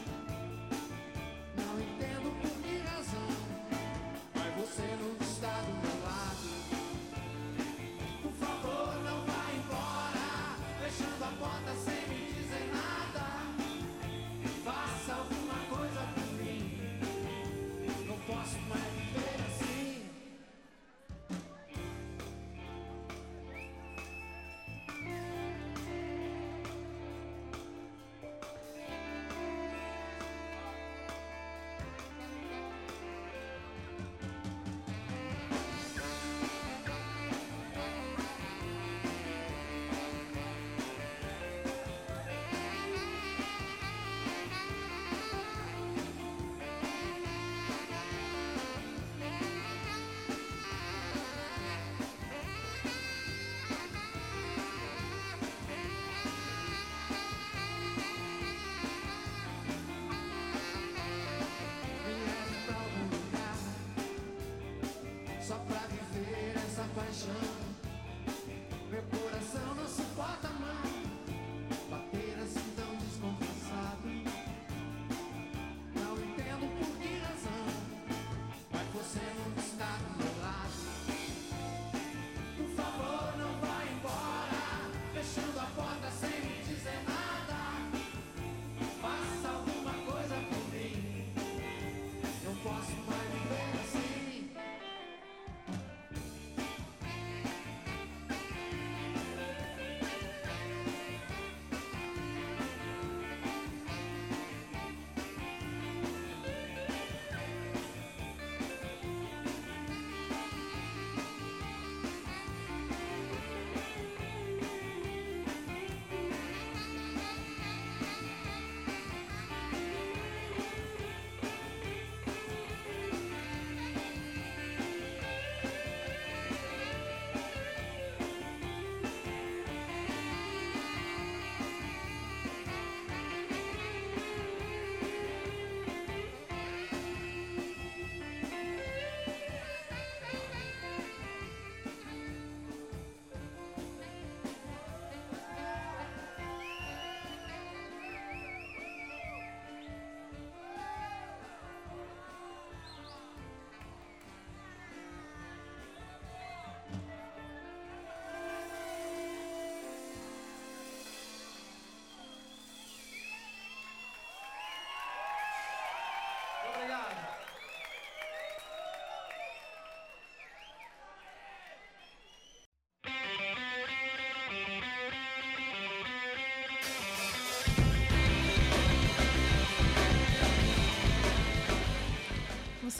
Não entendo por que razão, mas você não está do meu lado. Por favor, não vá embora, fechando a porta sem me dizer nada. Faça alguma coisa por mim, não posso mais viver assim. Só pra viver essa paixão. Meu coração não suporta mais bater assim tão descompassado. Não entendo por que razão, mas você não está do meu lado. Por favor, não vá embora, fechando a porta sem me dizer nada. Faça alguma coisa por mim, não posso mais viver assim.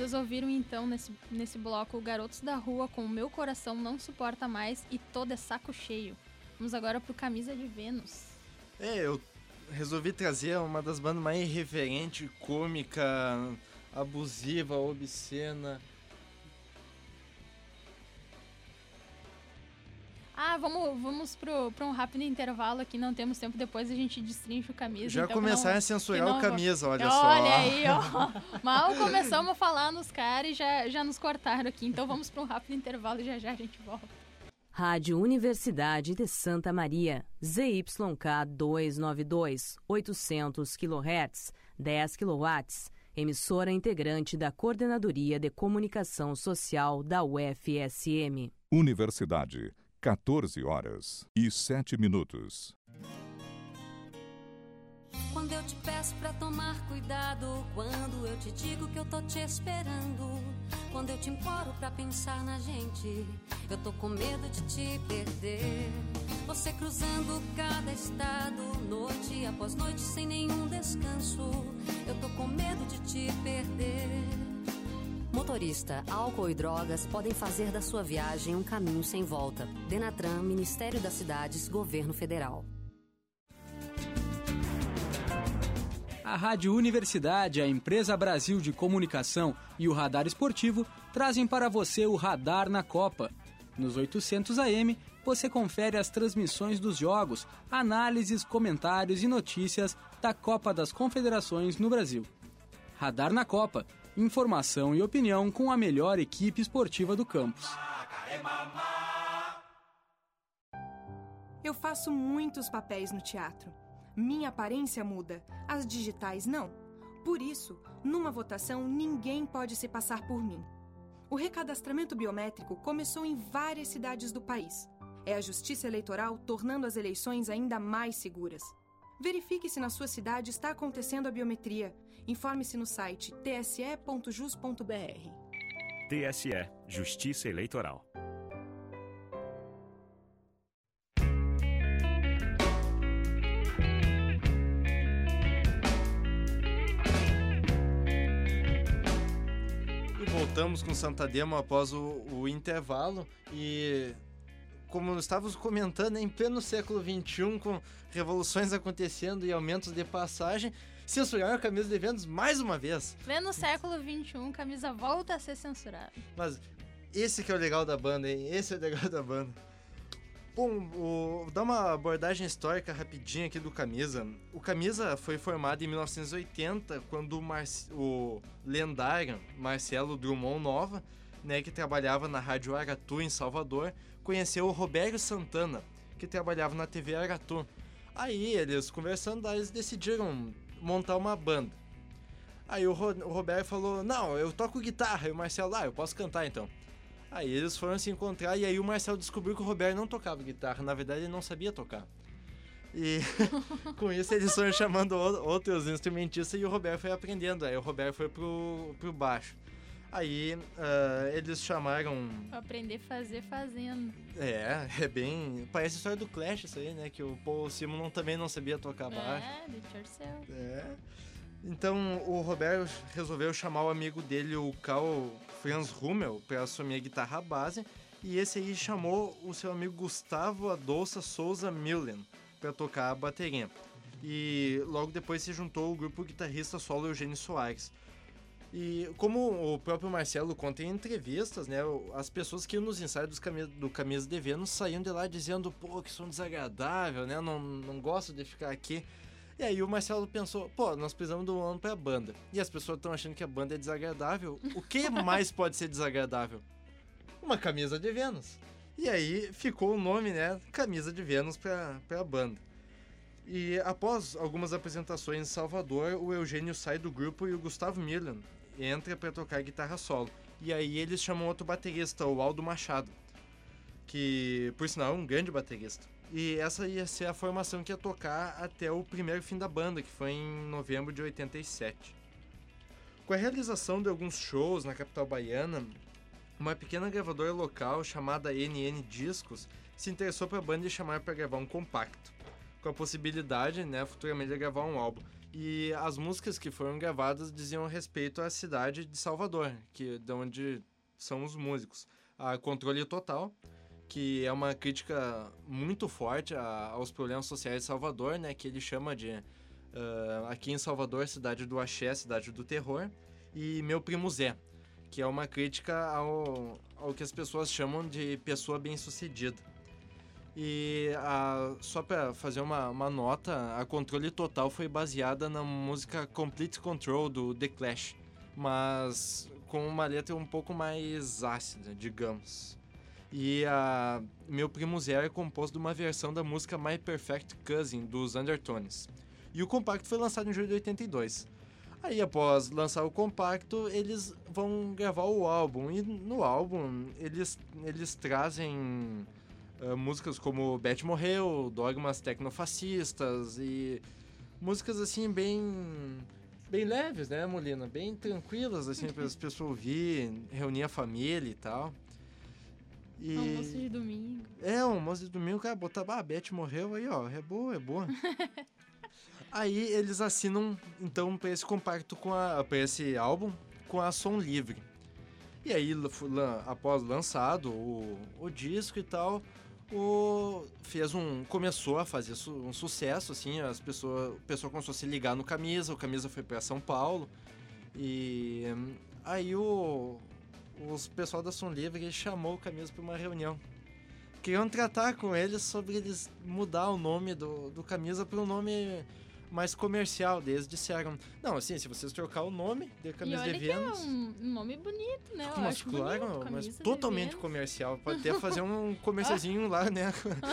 Vocês ouviram então nesse, nesse bloco Garotos da Rua com O Meu Coração Não Suporta Mais e Todo é Saco Cheio. Vamos agora pro Camisa de Vênus. É, eu resolvi trazer uma das bandas mais irreverente, cômica, abusiva, obscena. Ah, vamos, vamos pro, pro um rápido intervalo aqui, não temos tempo, depois a gente destrincha o Camisa. Já então, começaram não, a censurar não o Camisa, olha olha só. Olha aí, ó. Mal começamos a falar nos caras e já, já nos cortaram aqui, então vamos pro um rápido intervalo e já já a gente volta. Rádio Universidade de Santa Maria, Z Y K duzentos e noventa e dois, oitocentos quilohertz, dez quilowatts, emissora integrante da Coordenadoria de Comunicação Social da U F S M. Universidade, quatorze horas e sete minutos. Quando eu te peço pra tomar cuidado, quando eu te digo que eu tô te esperando, quando eu te imploro pra pensar na gente, eu tô com medo de te perder. Você cruzando cada estado, noite após noite, sem nenhum descanso, eu tô com medo de te perder. Motorista, álcool e drogas podem fazer da sua viagem um caminho sem volta. Denatran, Ministério das Cidades, Governo Federal. A Rádio Universidade, a Empresa Brasil de Comunicação e o Radar Esportivo trazem para você o Radar na Copa. Nos oitocentos A M, você confere as transmissões dos jogos, análises, comentários e notícias da Copa das Confederações no Brasil. Radar na Copa, informação e opinião com a melhor equipe esportiva do campus. Eu faço muitos papéis no teatro. Minha aparência muda, as digitais não. Por isso, numa votação, ninguém pode se passar por mim. O recadastramento biométrico começou em várias cidades do país. É a Justiça Eleitoral tornando as eleições ainda mais seguras. Verifique se na sua cidade está acontecendo a biometria. Informe-se no site t s e ponto jus ponto b r. T S E, Justiça Eleitoral. Voltamos com Santa Demo após o, o intervalo e, como estávamos comentando, em pleno século vinte e um, com revoluções acontecendo e aumentos de passagem, censuraram a Camisa de Vênus mais uma vez. Pleno século vinte e um, Camisa volta a ser censurada. Mas esse que é o legal da banda, hein? Esse é o legal da banda. Bom, o, vou dar uma abordagem histórica rapidinha aqui do Camisa. O Camisa foi formado em mil novecentos e oitenta, quando o, Mar- o lendário Marcelo Drummond Nova, né, que trabalhava na Rádio Aratu, em Salvador, conheceu o Robério Santana, que trabalhava na T V Aratu. Aí, eles conversando, eles decidiram montar uma banda. Aí o, Ro- o Robério falou, não, eu toco guitarra. E o Marcelo, ah, eu posso cantar então. Aí eles foram se encontrar e aí o Marcelo descobriu que o Roberto não tocava guitarra. Na verdade, ele não sabia tocar. E com isso eles foram chamando outros instrumentistas e o Roberto foi aprendendo. Aí o Roberto foi pro, pro baixo. Aí uh, eles chamaram... Aprender a fazer fazendo. É, é bem... Parece a história do Clash isso aí, né? Que o Paul Simon também não sabia tocar baixo. É, do yourself. É. Então o Roberto resolveu chamar o amigo dele, o Carl Franz Rummel, para assumir a guitarra base, e esse aí chamou o seu amigo Gustavo Adolça Souza Millen para tocar a bateria. E logo depois se juntou o grupo guitarrista solo Eugênio Soares. E como o próprio Marcelo conta em entrevistas, né, as pessoas que iam nos ensaios dos cami- do Camisa de Vênus saíam de lá dizendo, pô, que som desagradável, né, não, não gosto de ficar aqui. E aí o Marcelo pensou, pô, nós precisamos de um ano pra banda. E as pessoas estão achando que a banda é desagradável. O que mais pode ser desagradável? Uma camisa de Vênus. E aí ficou o nome, né, Camisa de Vênus pra, pra banda. E após algumas apresentações em Salvador, o Eugênio sai do grupo e o Gustavo Millen entra pra tocar guitarra solo. E aí eles chamam outro baterista, o Aldo Machado, que por sinal é um grande baterista. E essa ia ser a formação que ia tocar até o primeiro fim da banda, que foi em novembro de oitenta e sete. Com a realização de alguns shows na capital baiana, uma pequena gravadora local chamada N N Discos se interessou para a banda e chamaram para gravar um compacto, com a possibilidade, né, futuramente de gravar um álbum. E as músicas que foram gravadas diziam respeito à cidade de Salvador, que de onde são os músicos. A Controle Total, que é uma crítica muito forte a, aos problemas sociais de Salvador, né? Que ele chama de, uh, aqui em Salvador, cidade do axé, cidade do terror. E Meu Primo Zé, que é uma crítica ao, ao que as pessoas chamam de pessoa bem-sucedida. E a, só para fazer uma, uma nota, a Controle Total foi baseada na música Complete Control do The Clash, mas com uma letra um pouco mais ácida, digamos. E a Meu Primo Zé é composto de uma versão da música My Perfect Cousin dos Undertones. E o compacto foi lançado em julho de oitenta e dois. Aí, após lançar o compacto, eles vão gravar o álbum. E no álbum, eles, eles trazem uh, músicas como Beth Morreu, Dogmas Tecnofascistas e músicas, assim, bem, bem leves, né, Molina? Bem tranquilas, assim, para as pessoas ouvir, reunir a família e tal. E... almoço de domingo. É, um almoço de domingo, cara, botar, ah, a Beth morreu, aí, ó, é boa, é boa. Aí eles assinam, então, para esse compacto, com a, para esse álbum, com a Som Livre. E aí, após lançado o, o disco e tal, o, fez um, começou a fazer su, um sucesso, assim, as pessoas, o pessoal começou a se ligar no Camisa, o Camisa foi para São Paulo, e aí o, os pessoal da Som Livre chamou o Camisa para uma reunião. Queriam tratar com eles sobre eles mudar o nome do, do Camisa para um nome mais comercial. Eles disseram, não, assim, se vocês trocar o nome de Camisa de Vênus... é um nome bonito, né? Eu mas acho claro, bonito, mas totalmente comercial. Pode até fazer um comercialzinho lá, né?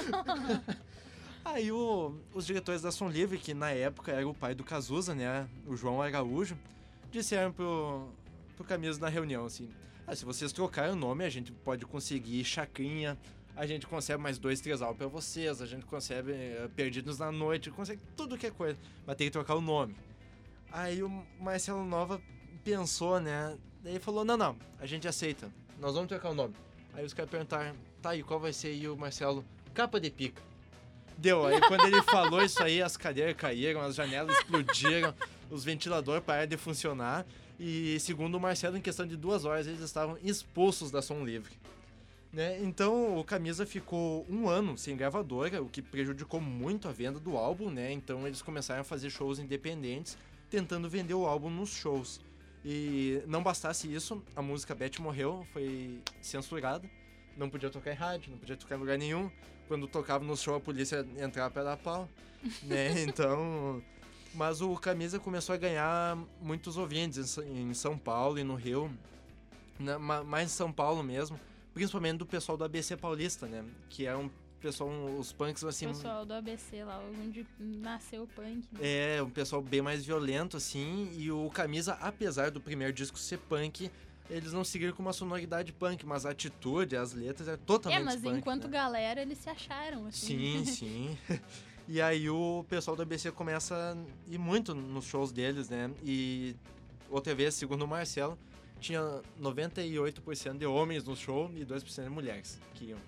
Aí o, os diretores da Som Livre, que na época era o pai do Cazuza, né? O João Araújo, disseram pro, pro Camisa na reunião, assim, ah, se vocês trocarem o nome, a gente pode conseguir Chacrinha, a gente consegue mais dois, três álbuns pra vocês, a gente consegue uh, Perdidos na Noite, consegue tudo que é coisa, mas tem que trocar o nome. Aí o Marcelo Nova pensou, né? Daí falou, não, não, a gente aceita, nós vamos trocar o nome. Aí os caras perguntaram, tá, e qual vai ser? E o Marcelo, Capa de Pica. Deu, aí quando ele falou isso aí, as cadeiras caíram, as janelas explodiram, os ventiladores pararam de funcionar, e segundo o Marcelo, em questão de duas horas, eles estavam expulsos da Som Livre. Né? Então o Camisa ficou um ano sem gravadora, o que prejudicou muito a venda do álbum, né? Então eles começaram a fazer shows independentes, tentando vender o álbum nos shows. E não bastasse isso, a música Beth Morreu foi censurada, não podia tocar em rádio, não podia tocar em lugar nenhum. Quando tocava no show, a polícia entrava pra dar pau, né? Então... Mas o Camisa começou a ganhar muitos ouvintes em São Paulo e no Rio, né? Mais em São Paulo mesmo, principalmente do pessoal do A B C Paulista, né? Que é um pessoal, os punks assim... O pessoal do A B C lá, onde nasceu o punk. Né? É, um pessoal bem mais violento, assim, e o Camisa, apesar do primeiro disco ser punk, eles não seguiram com uma sonoridade punk, mas a atitude, as letras, é totalmente punk. É, mas punk, enquanto né? galera, eles se acharam, assim. Sim, sim. E aí o pessoal do A B C começa a ir muito nos shows deles, né? E outra vez, segundo o Marcelo, tinha noventa e oito por cento de homens no show e dois por cento de mulheres que iam.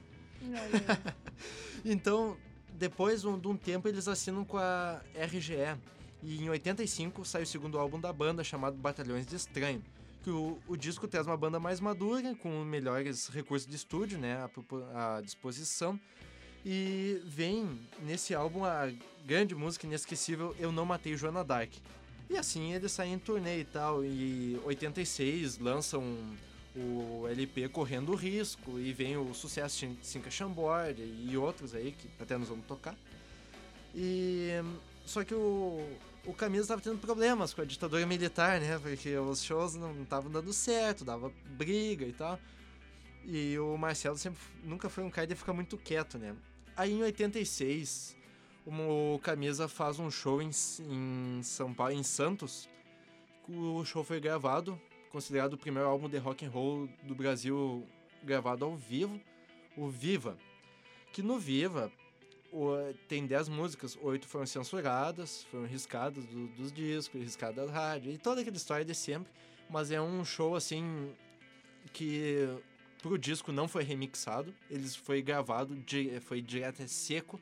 Então, depois de um tempo, eles assinam com a R G E. E em oitenta e cinco sai o segundo álbum da banda, chamado Batalhões de Estranho. Que o, o disco traz uma banda mais madura, com melhores recursos de estúdio, né, à, à disposição. E vem nesse álbum a grande música inesquecível Eu Não Matei Joana Dark. E assim eles saem em turnê e tal. E em oitenta e seis lançam o L P Correndo o Risco. E vem o sucesso Cinca Chambord e outros aí que até nós vamos tocar. E só que o, o Camisa estava tendo problemas com a ditadura militar, né? Porque os shows não estavam dando certo, dava briga e tal. E o Marcelo sempre, nunca foi um cara de ficar muito quieto, né? Aí em oitenta e seis, o Camisa faz um show em, em São Paulo, em Santos. O show foi gravado, considerado o primeiro álbum de rock and roll do Brasil gravado ao vivo, o Viva. Que no Viva o, tem dez músicas, oito foram censuradas, foram riscadas do, dos discos, riscadas da rádio, e toda aquela história de sempre. Mas é um show assim que... Pro disco não foi remixado, ele foi gravado, foi direto seco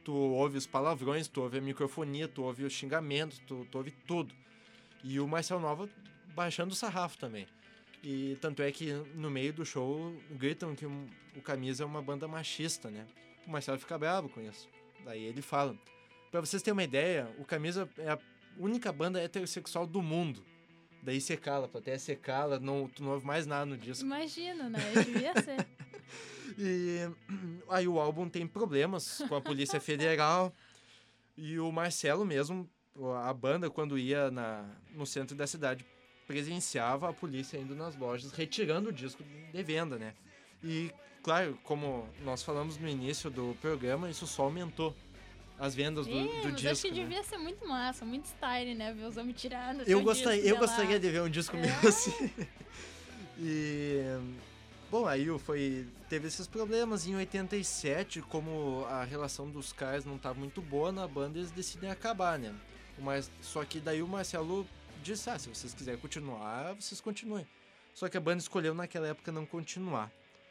tu ouve os palavrões, tu ouve a microfonia, tu ouve o xingamento, tu, tu ouve tudo. E o Marcelo Nova baixando o sarrafo também. E tanto é que no meio do show gritam que um, o Camisa é uma banda machista, né? O Marcelo fica bravo com isso. Daí ele fala. Pra vocês terem uma ideia, o Camisa é a única banda heterossexual do mundo. Daí você cala, a plateia você cala, não, tu não ouve mais nada no disco. Imagina, né? Devia ser. E aí o álbum tem problemas com a Polícia Federal. E o Marcelo mesmo, a banda, quando ia na, no centro da cidade, presenciava a polícia indo nas lojas, retirando o disco de venda, né? E, claro, como nós falamos no início do programa, isso só aumentou as vendas do, é, do mas disco. acho que né? devia ser muito massa, muito style, né? Ver os homens tirando. Eu, gostaria, eu gostaria de ver um disco é. mesmo assim. E... Bom, aí foi, teve esses problemas. Em oitenta e sete, como a relação dos caras não estava muito boa na banda, eles decidem acabar, né? Mas, só que daí o Marcelo disse, ah, se vocês quiserem continuar, vocês continuem. Só que a banda escolheu naquela época não continuar.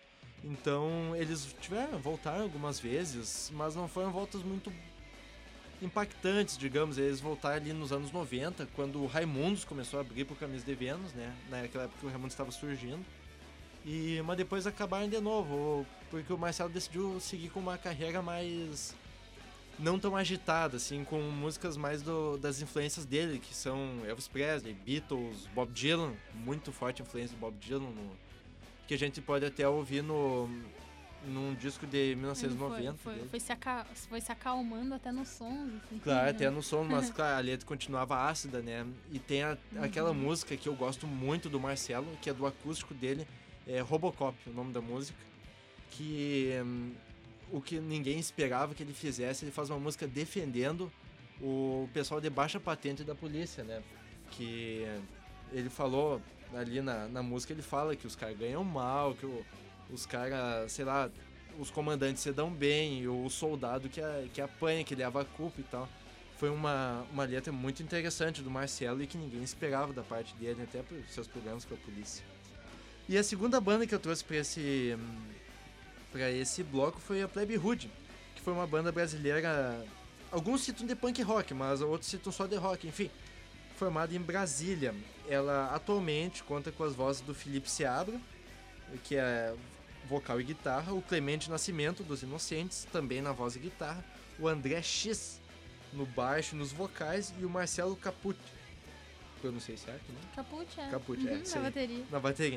Então, eles tiveram, voltaram algumas vezes, mas não foram voltas muito impactantes, digamos. Eles voltaram ali nos anos noventa, quando o Raimundos começou a abrir pro Camisa de Vênus, né? Naquela época o Raimundos estava surgindo. E, mas depois acabaram de novo, porque o Marcelo decidiu seguir com uma carreira mais... não tão agitada, assim, com músicas mais do, das influências dele, que são Elvis Presley, Beatles, Bob Dylan, muito forte influência do Bob Dylan, no, que a gente pode até ouvir no, num disco de mil novecentos e noventa. Foi, foi, foi, se aca, foi se acalmando até nos sons. Assim, claro, né? até no som, mas claro, a letra continuava ácida, né? E tem a, uhum. aquela música que eu gosto muito do Marcelo, que é do acústico dele, é Robocop, o nome da música, que... Hum, o que ninguém esperava que ele fizesse, ele faz uma música defendendo o pessoal de baixa patente da polícia, né? Que ele falou ali na, na música, ele fala que os caras ganham mal, que o, os caras, sei lá, os comandantes se dão bem, e o soldado que, a, que apanha, que leva a culpa e tal. Foi uma, uma letra muito interessante do Marcelo e que ninguém esperava da parte dele, até por seus problemas com a polícia. E a segunda banda que eu trouxe para esse... para esse bloco foi a Plebe Rude, que foi uma banda brasileira, alguns citam de punk rock, mas outros citam só de rock, enfim, formada em Brasília. Ela atualmente conta com as vozes do Felipe Seabra, que é vocal e guitarra, o Clemente Nascimento, dos Inocentes, também na voz e guitarra, o André X no baixo, nos vocais, e o Marcelo Capucci, pronunciei certo, né? Capucci, é. Capucci, uhum, é, na bateria. Na bateria.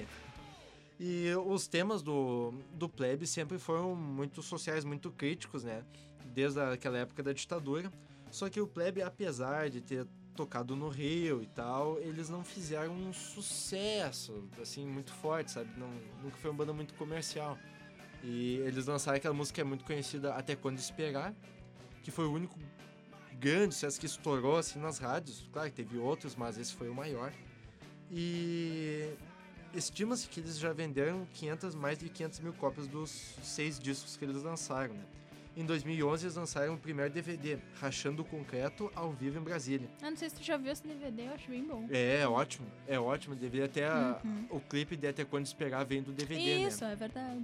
E os temas do, do Plebe sempre foram muito sociais, muito críticos, né? Desde aquela época da ditadura. Só que o Plebe, apesar de ter tocado no Rio e tal, eles não fizeram um sucesso, assim, muito forte, sabe? Não, nunca foi uma banda muito comercial. E eles lançaram aquela música que é muito conhecida, Até Quando Esperar, que foi o único grande sucesso que estourou, assim, nas rádios. Claro que teve outros, mas esse foi o maior. E... estima-se que eles já venderam quinhentas, mais de quinhentas mil cópias dos seis discos que eles lançaram, né? Em dois mil e onze, eles lançaram o primeiro D V D, Rachando o Concreto, ao vivo em Brasília. Ah, não sei se tu já viu esse D V D, eu acho bem bom. É, é ótimo, é ótimo. Deveria até a, uhum. o clipe de Até Quando Esperar vem do D V D, Isso, né? é verdade.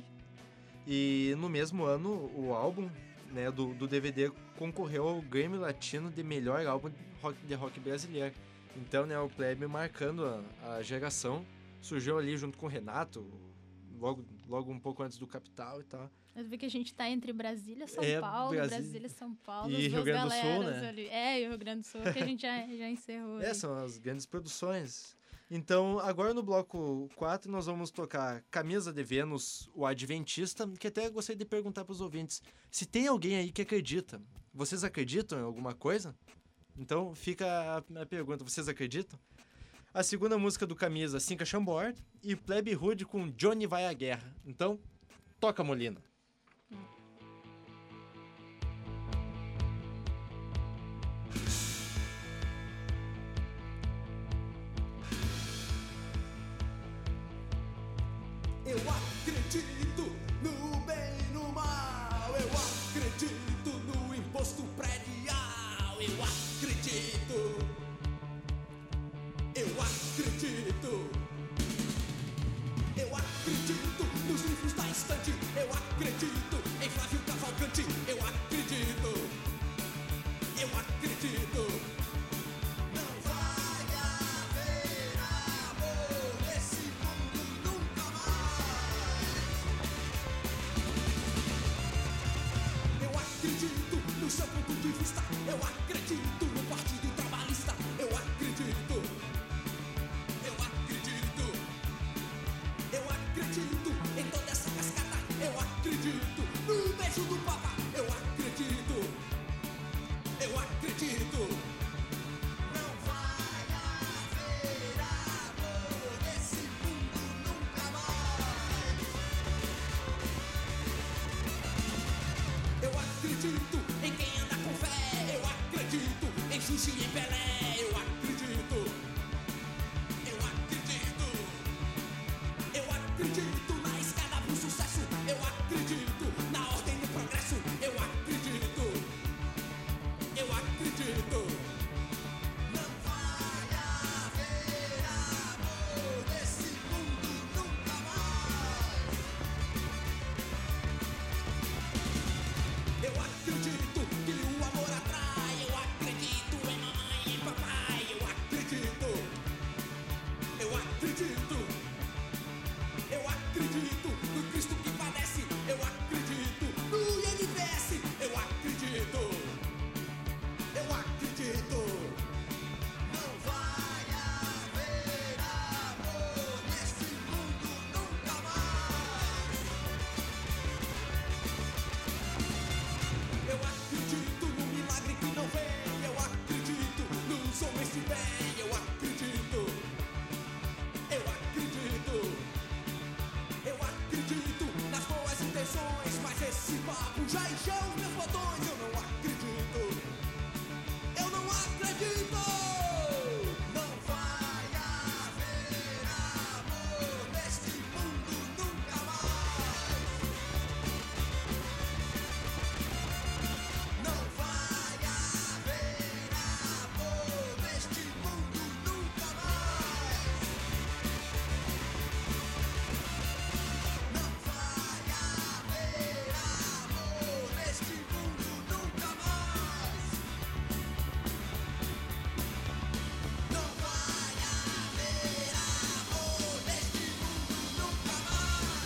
E no mesmo ano, o álbum, né, do, do D V D concorreu ao Grammy Latino de melhor álbum de rock, de rock brasileiro. Então, né, o Plebe marcando a, a geração. Surgiu ali junto com o Renato, logo, logo um pouco antes do Capital e tal. Eu vi que a gente tá entre Brasília e São é, Paulo, Brasília, Brasília e São Paulo, e Rio Grande do Sul, né? Ali. É, e o Rio Grande do Sul, que a gente já, já encerrou. É, ali. são as grandes produções. Então, agora no bloco quatro, nós vamos tocar Camisa de Vênus, o Adventista, que até gostaria de perguntar para os ouvintes, se tem alguém aí que acredita. Vocês acreditam em alguma coisa? Então, fica a, a pergunta, vocês acreditam? A segunda música do Camisa, Cinca Chambord, e Plebe Rude com Johnny Vai à Guerra. Então, toca, Molina. Eu acredito no bem e no mal, eu acredito no imposto predial, eu acredito. Eu acredito, eu acredito nos livros da estante, eu acredito. acredito em quem anda com fé. Eu acredito em Xuxa e em Pelé. Eu acredito. Eu acredito. Eu acredito na escada pro sucesso. Eu acredito na ordem do progresso. Eu acredito. Eu acredito. Não vai haver amor nesse mundo nunca mais. Eu acredito que o amor atrai. Eu acredito em mamãe e papai. Eu acredito. Eu acredito. Eu acredito no Cristo que padece. Eu acredito no I N P S. Eu acredito. Eu acredito. Não vai haver amor nesse mundo nunca mais. Eu acredito no milagre que não vem. Eu acredito nos homens de bem. Eu acredito. Eu acredito. Eu acredito nas boas intenções. Mas esse papo já encheu os meus botões. Eu não acredito. Eu não acredito. Não vai haver amor neste mundo nunca mais. Não vai haver amor neste mundo nunca mais. Não vai haver amor neste mundo nunca mais. Não vai haver amor neste mundo nunca mais.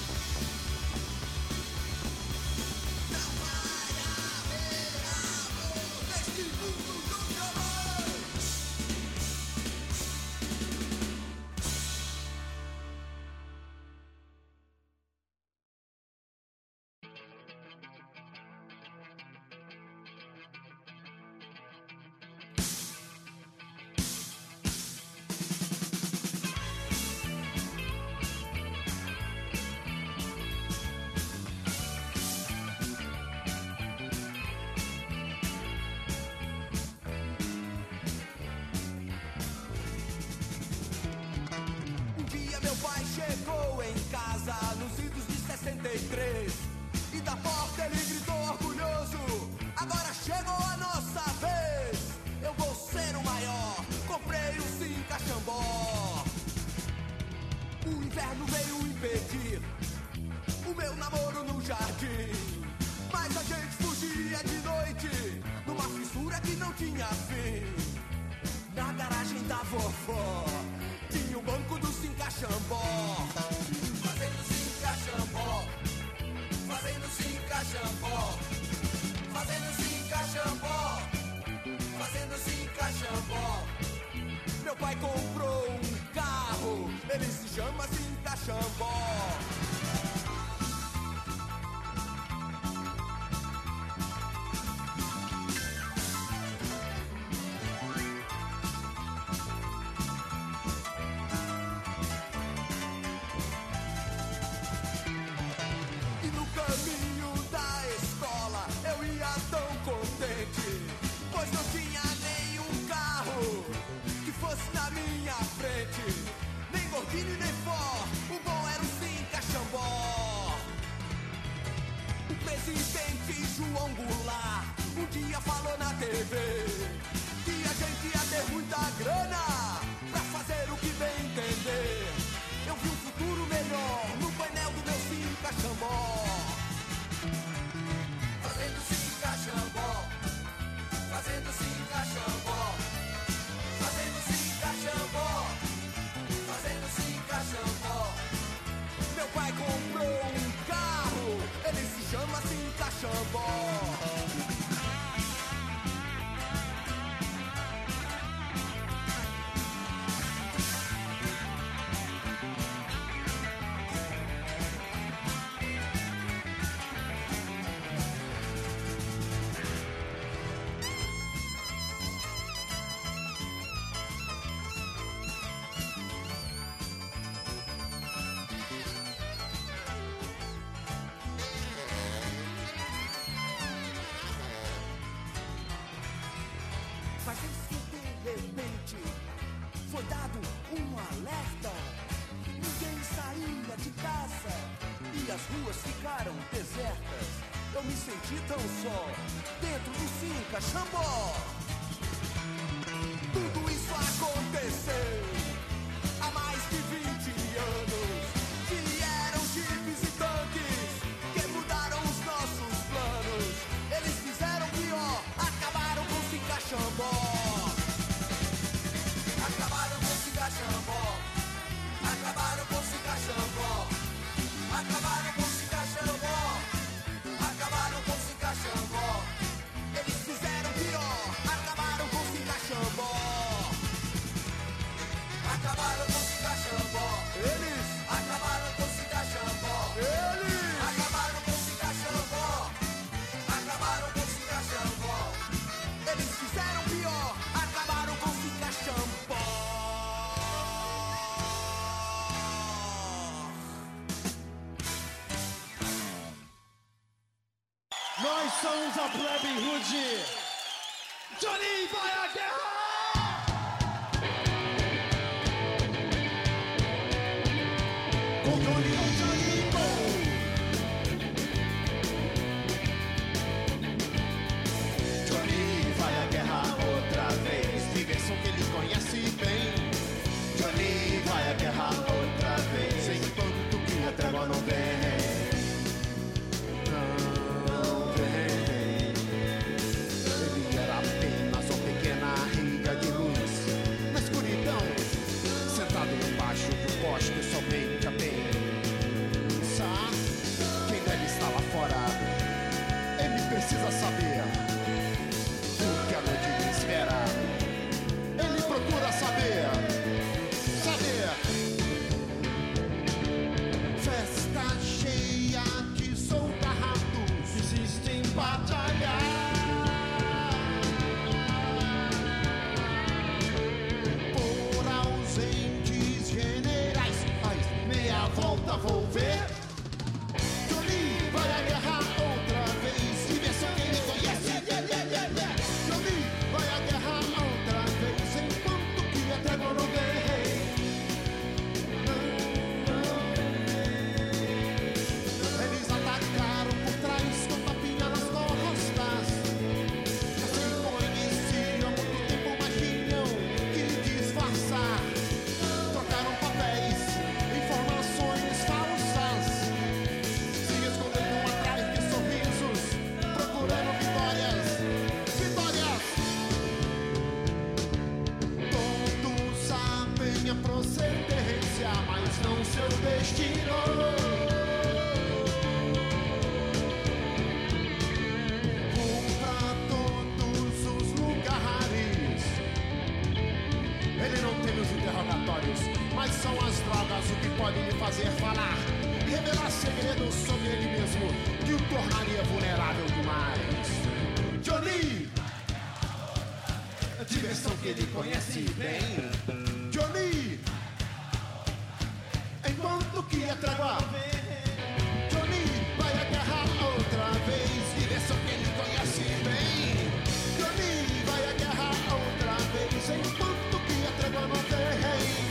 Não vai haver amor neste mundo nunca mais. Um dia meu pai chegou em casa nos idos de sessenta e três e da porta ele gritou orgulhoso: agora chegou a nossa vez. Eu vou ser o maior. Comprei um Sim Caxambó. O inverno veio impedir o meu namoro no jardim, mas a gente fugia de noite numa fissura que não tinha fim. Na garagem da vovó tinha o banco do Sim Caxambó. Fazendo Sim Caxambó. Fazendo Sim Caxambó. Fazendo Sim Caxambó. Fazendo Sim Caxambó. Meu pai comprou um carro, ele se chama Sim Caxambó. E no caminho da escola eu ia tão contente, pois não tinha nenhum carro que fosse na minha frente, nem Gordini nem Ford, o bom era o Sim Caxambó. O presidente João Goulart um dia falou na T V que a gente ia ter muita grana pra fazer o que bem entender. Eu vi um futuro melhor no painel do meu Sim Caxambó. Fazendo Sim Caxambó. Fazendo Sim Caxambó. Fazendo Sim Caxambó. Fazendo Sim Caxambó. Meu pai comprou um carro, ele se chama Sim Caxambó. ruas ficaram desertas. Eu me senti tão só, dentro do Cinca Xambó. Tudo isso aconteceu há mais de vinte anos. Vieram jipes e tanques que mudaram os nossos planos. Eles fizeram pior, acabaram com o Cinca Xambó. Acabaram com o Cinca Xambó. Acabaram com o Cinca Xambó. Acabaram com o Cinca Xambó. Acabaram com o Cinca Xambó. Eles fizeram pior, acabaram com o Cinca Xambó. Acabaram com o Cinca Xambó. Eles acabaram com o Cinca Xambó. Eles acabaram com o Cinca Xambó. Acabaram com o Cinca Xambó. Eles fizeram pior, acabaram com o Cinca Xambó. Nós somos a Plebe Rude. Johnny, vai à guerra! Com Johnny, Johnny, go! Johnny vai à guerra outra vez. Diversão que ele conhece bem. Johnny vai à guerra outra vez. Enquanto que a trégua não vem. Que somente a pensa. Quem deve estar lá fora, ele precisa saber o que a noite lhe espera. Ele procura saber, saber. Festa cheia de soldados, existem batalhas. Por ausentes generais, meia volta vou ver. Johnny vai à guerra outra vez. Diversão que ele conhece. Yeah, yeah, yeah, yeah. Johnny vai à guerra outra vez. Enquanto que a trégua não vem. Eles atacaram por trás com tapinha nas costas. Assim conheciam há muito tempo, mas tinham que disfarçar. Trocaram papéis, informações falsas, se escondendo atrás de sorrisos, procurando vitórias, vitórias. Todos sabem a procedência, mas não seu destino. Vou pra todos os lugares. Ele não tem os interrogatórios, mas são as drogas o que pode lhe fazer falar e revelar segredos sobre ele mesmo que o tornaria vulnerável demais. Johnny, a diversão que ele conhece bem. Johnny, enquanto que a trégua. Johnny vai à guerra outra vez. Diversão que ele conhece bem. Johnny vai à guerra outra vez. Enquanto que a trégua não tem.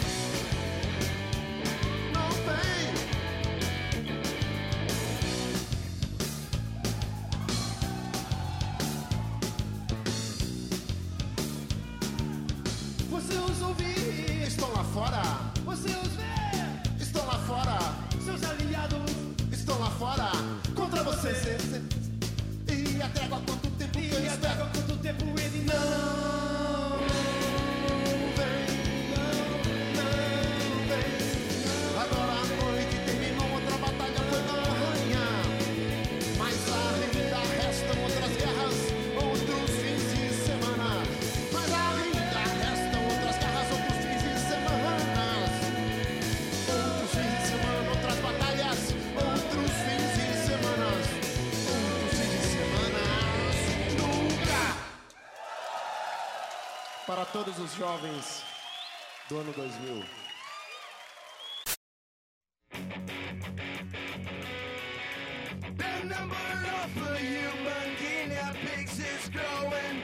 Você os ouve, estão lá fora. Você os vê, estão lá fora. Seus aliados estão lá fora contra você. E a trégua quanto tempo e ele a trégua quanto tempo ele não vem, não, não vem. Agora a noite terminou, outra batalha foi na arranha. Mas ainda restam outras guerras, outros fins de semana. Mas ainda restam outras guerras, outros fins de semana. Outros fins de semana, outras batalhas, outros fins de semana. Outros fins de semana. Nunca! Para todos os jovens do ano dois mil. The number of human guinea pigs is growing.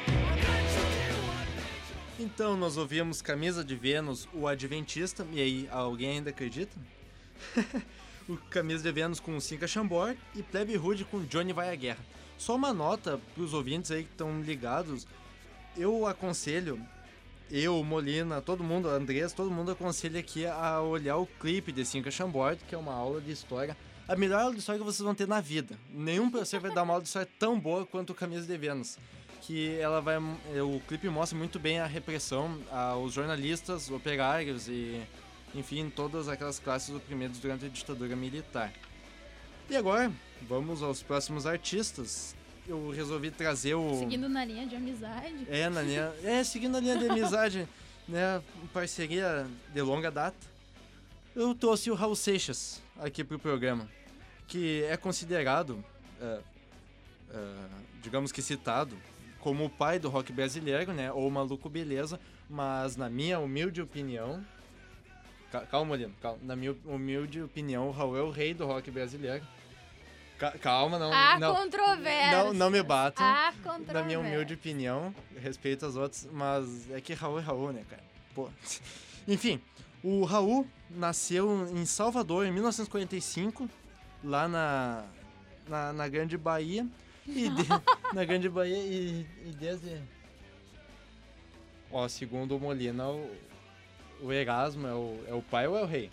Então, nós ouvimos Camisa de Vênus, o Adventista, e aí, alguém ainda acredita? o Camisa de Vênus com Cinca Chambord e Plebe Rude com Johnny Vai à Guerra. Só uma nota pros ouvintes aí que estão ligados, eu aconselho, eu, Molina, todo mundo, Andrés, todo mundo aconselha aqui a olhar o clipe de Cinca Chambord, que é uma aula de história, a melhor aula de história que vocês vão ter na vida. Nenhum professor vai dar uma aula de história tão boa quanto o Camisa de Vênus, que ela vai, o clipe mostra muito bem a repressão aos jornalistas, operários e, enfim, todas aquelas classes oprimidas durante a ditadura militar. E agora, vamos aos próximos artistas. Eu resolvi trazer o... Seguindo na linha de amizade. É, na linha... é seguindo a linha de amizade, né? Parceria de longa data. Eu trouxe o Raul Seixas aqui pro programa, que é considerado, é, é, digamos que citado, como o pai do rock brasileiro, né? Ou Maluco Beleza, mas na minha humilde opinião... Calma, Molino, calma. Na minha humilde opinião, o Raul é o rei do rock brasileiro. Calma, não... Há não, controvérsia. Não, não me batam. Há controvérsia. Na minha humilde opinião, respeito aos outros, mas é que Raul é Raul, né, cara? Pô. Enfim, o Raul nasceu em Salvador em mil novecentos e quarenta e cinco, lá na, na, na Grande Bahia. E de, na Grande Bahia e, e desde... Ó, segundo o Molina, o, o Erasmo é o, é o pai ou é o rei?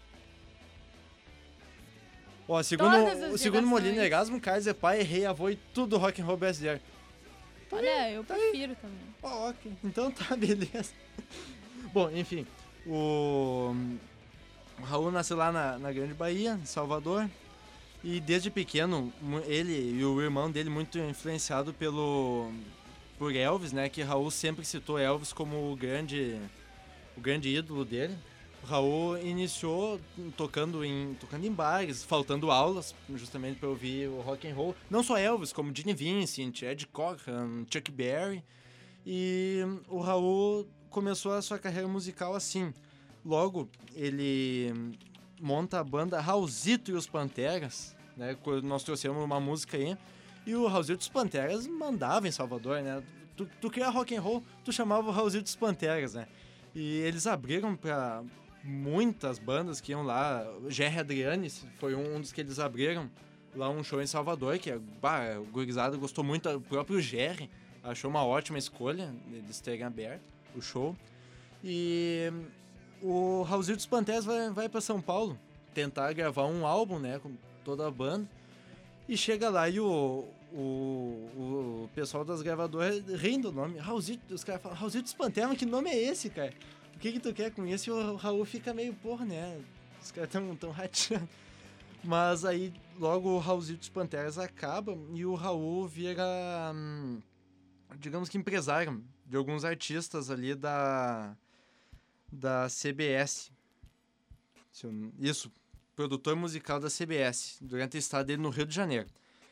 Ó, segundo, o segundo Molina, Erasmo Carlos é pai, rei, avô e tudo rock and roll brasileiro. Olha, eu prefiro também. Ó, ok. Então tá, beleza. Bom, enfim, o, o Raul nasceu lá na, na Grande Bahia, em Salvador, e desde pequeno, ele e o irmão dele muito influenciado pelo por Elvis, né, que Raul sempre citou Elvis como o grande, o grande ídolo dele. O Raul iniciou tocando em, tocando em bares, faltando aulas, justamente para ouvir o rock and roll. Não só Elvis, como Gene Vincent, Ed Cochran, Chuck Berry. E o Raul começou a sua carreira musical assim. Logo, ele monta a banda Raulzito e os Panteras, né? Nós trouxemos uma música aí. E o Raulzito e os Panteras mandava em Salvador, né? Tu, tu queria rock and roll, tu chamava o Raulzito e os Panteras, né? E eles abriram para muitas bandas que iam lá. Jerry Adriani foi um dos que eles abriram lá um show em Salvador, que bah, o gurizada gostou muito, o próprio Jerry achou uma ótima escolha eles terem aberto o show. E o Raulzito dos Panteras vai, vai para São Paulo tentar gravar um álbum, né, com toda a banda, e chega lá e o, o, o pessoal das gravadoras rindo do nome, Raulzito, os caras falam, Raulzito dos Panteras, mas que nome é esse, cara? O que que tu quer com isso? E o Raul fica meio, porra, né? Os caras tão, tão rateando. Mas aí, logo o Raulzito dos Panteras acaba e o Raul vira, hum, digamos que empresário de alguns artistas ali da, da C B S. Isso, produtor musical da C B S, durante o estado dele no Rio de Janeiro.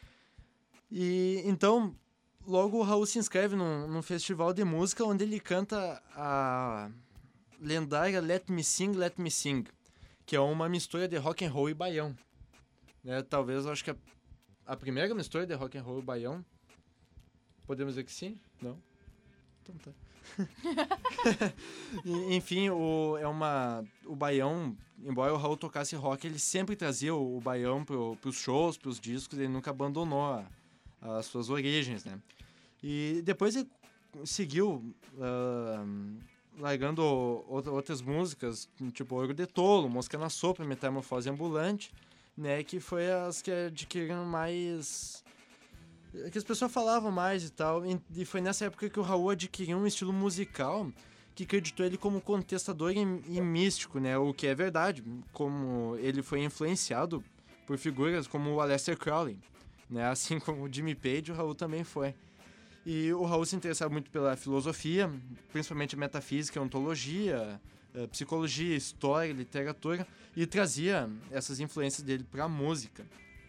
E então, logo o Raul se inscreve num, num festival de música onde ele canta a lendária Let Me Sing, Let Me Sing, que é uma mistura de rock and roll e baião. Né? Talvez, eu acho que a, a primeira mistura de rock and roll e baião. Podemos dizer que sim? Não? Então tá. Enfim, o, é uma, o baião, embora o Raul tocasse rock, ele sempre trazia o, o baião pro, pros shows, pros discos, ele nunca abandonou a, as suas origens, né? E depois ele seguiu uh, largando outras músicas, tipo Ouro de Tolo, Mosca na Sopa, Metamorfose Ambulante, né? Que foi as que adquiriram mais... que as pessoas falavam mais e tal, e foi nessa época que o Raul adquiriu um estilo musical que acreditou ele como contestador e, e místico, né? O que é verdade, como ele foi influenciado por figuras como o Aleister Crowley, né? Assim como o Jimmy Page, o Raul também foi. E o Raul se interessava muito pela filosofia, principalmente metafísica, ontologia, psicologia, história, literatura, e trazia essas influências dele para a música.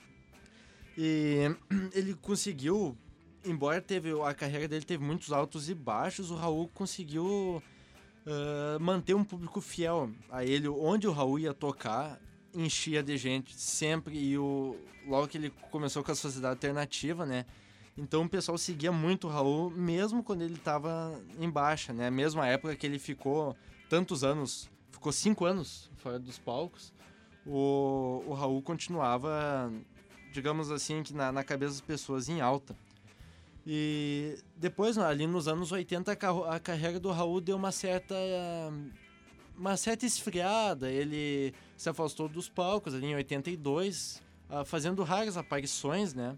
E ele conseguiu, embora teve, a carreira dele teve muitos altos e baixos, o Raul conseguiu uh, manter um público fiel a ele. Onde o Raul ia tocar, enchia de gente sempre, e o, logo que ele começou com a Sociedade Alternativa, né? Então o pessoal seguia muito o Raul, mesmo quando ele estava em baixa, né? Mesmo a época que ele ficou tantos anos, ficou cinco anos fora dos palcos, o, o Raul continuava, digamos assim, que na, na cabeça das pessoas em alta. E depois, ali nos anos oitenta, a, carro, a carreira do Raul deu uma certa, uma certa esfriada. Ele se afastou dos palcos ali em oitenta e dois, fazendo raras aparições, né?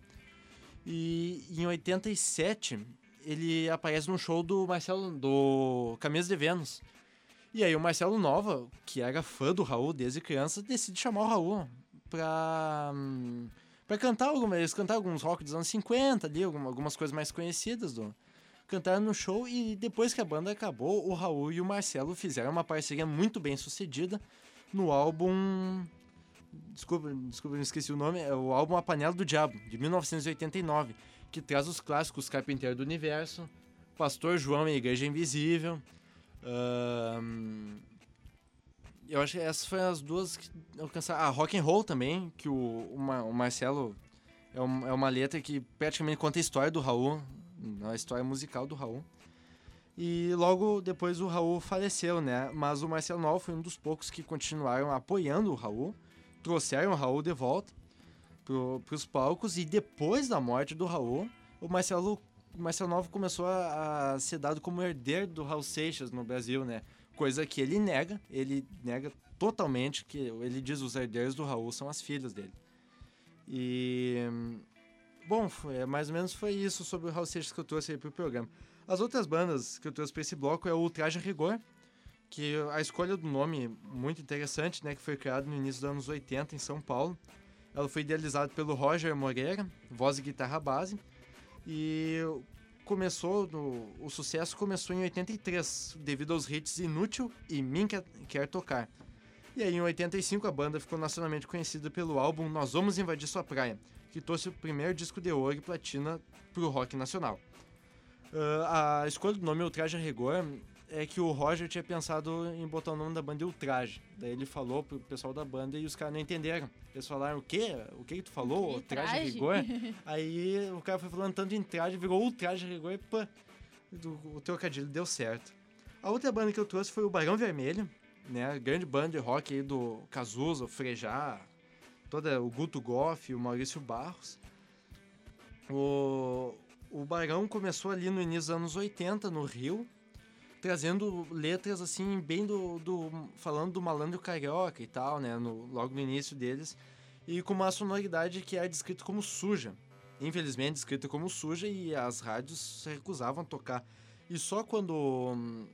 E em oitenta e sete, ele aparece num show do Marcelo, do Camisa de Vênus. E aí o Marcelo Nova, que era fã do Raul desde criança, decide chamar o Raul pra, pra cantar alguma, eles cantaram alguns rock dos anos cinquenta ali, algumas coisas mais conhecidas do cantaram no show. E depois que a banda acabou, o Raul e o Marcelo fizeram uma parceria muito bem sucedida no álbum, desculpa, desculpa, me esqueci o nome, é o álbum A Panela do Diabo, de mil novecentos e oitenta e nove, que traz os clássicos Carpinteiro do Universo, Pastor João e a Igreja Invisível. Uh, eu acho que essas foram as duas que alcançaram. Ah, Rock and Roll também, que o, o, Mar, o Marcelo é, um, é uma letra que praticamente conta a história do Raul, a história musical do Raul. E logo depois o Raul faleceu, né? Mas o Marcelo Nova foi um dos poucos que continuaram apoiando o Raul, trouxeram o Raul de volta para os palcos. E depois da morte do Raul, o Marcelo O Marcelo Nova começou a, a ser dado como herdeiro do Raul Seixas no Brasil, né? Coisa que ele nega, ele nega totalmente, que ele diz que os herdeiros do Raul são as filhas dele. E, bom, foi, mais ou menos foi isso sobre o Raul Seixas que eu trouxe aí pro programa. As outras bandas que eu trouxe para esse bloco é o Traje a Rigor, que a escolha do nome muito interessante, né? Que foi criado no início dos anos oitenta em São Paulo. Ela foi idealizada pelo Roger Moreira, voz e guitarra base. E começou, no, o sucesso começou em oitenta e três, devido aos hits Inútil e Mim Quer, Quer Tocar. E aí em oitenta e cinco a banda ficou nacionalmente conhecida pelo álbum Nós Vamos Invadir Sua Praia, que trouxe o primeiro disco de ouro e platina pro rock nacional. Uh, a escolha do nome Ultraje a Rigor é que o Roger tinha pensado em botar o nome da banda de Ultraje. Daí ele falou pro pessoal da banda e os caras não entenderam. Eles falaram, o quê? O que que tu falou? Traje a Rigor? Aí o cara foi falando tanto em traje, virou Ultraje a Rigor e pã, o, o trocadilho deu certo. A outra banda que eu trouxe foi o Barão Vermelho, né? A grande banda de rock aí do Cazuza, o Frejá, toda, o Guto Goff, o Maurício Barros. O, o Barão começou ali no início dos anos oitenta, no Rio, trazendo letras assim, bem do, do falando do malandro carioca e tal, né, no, logo no início deles, e com uma sonoridade que é descrita como suja, infelizmente descrita como suja, e as rádios se recusavam a tocar. E só quando um,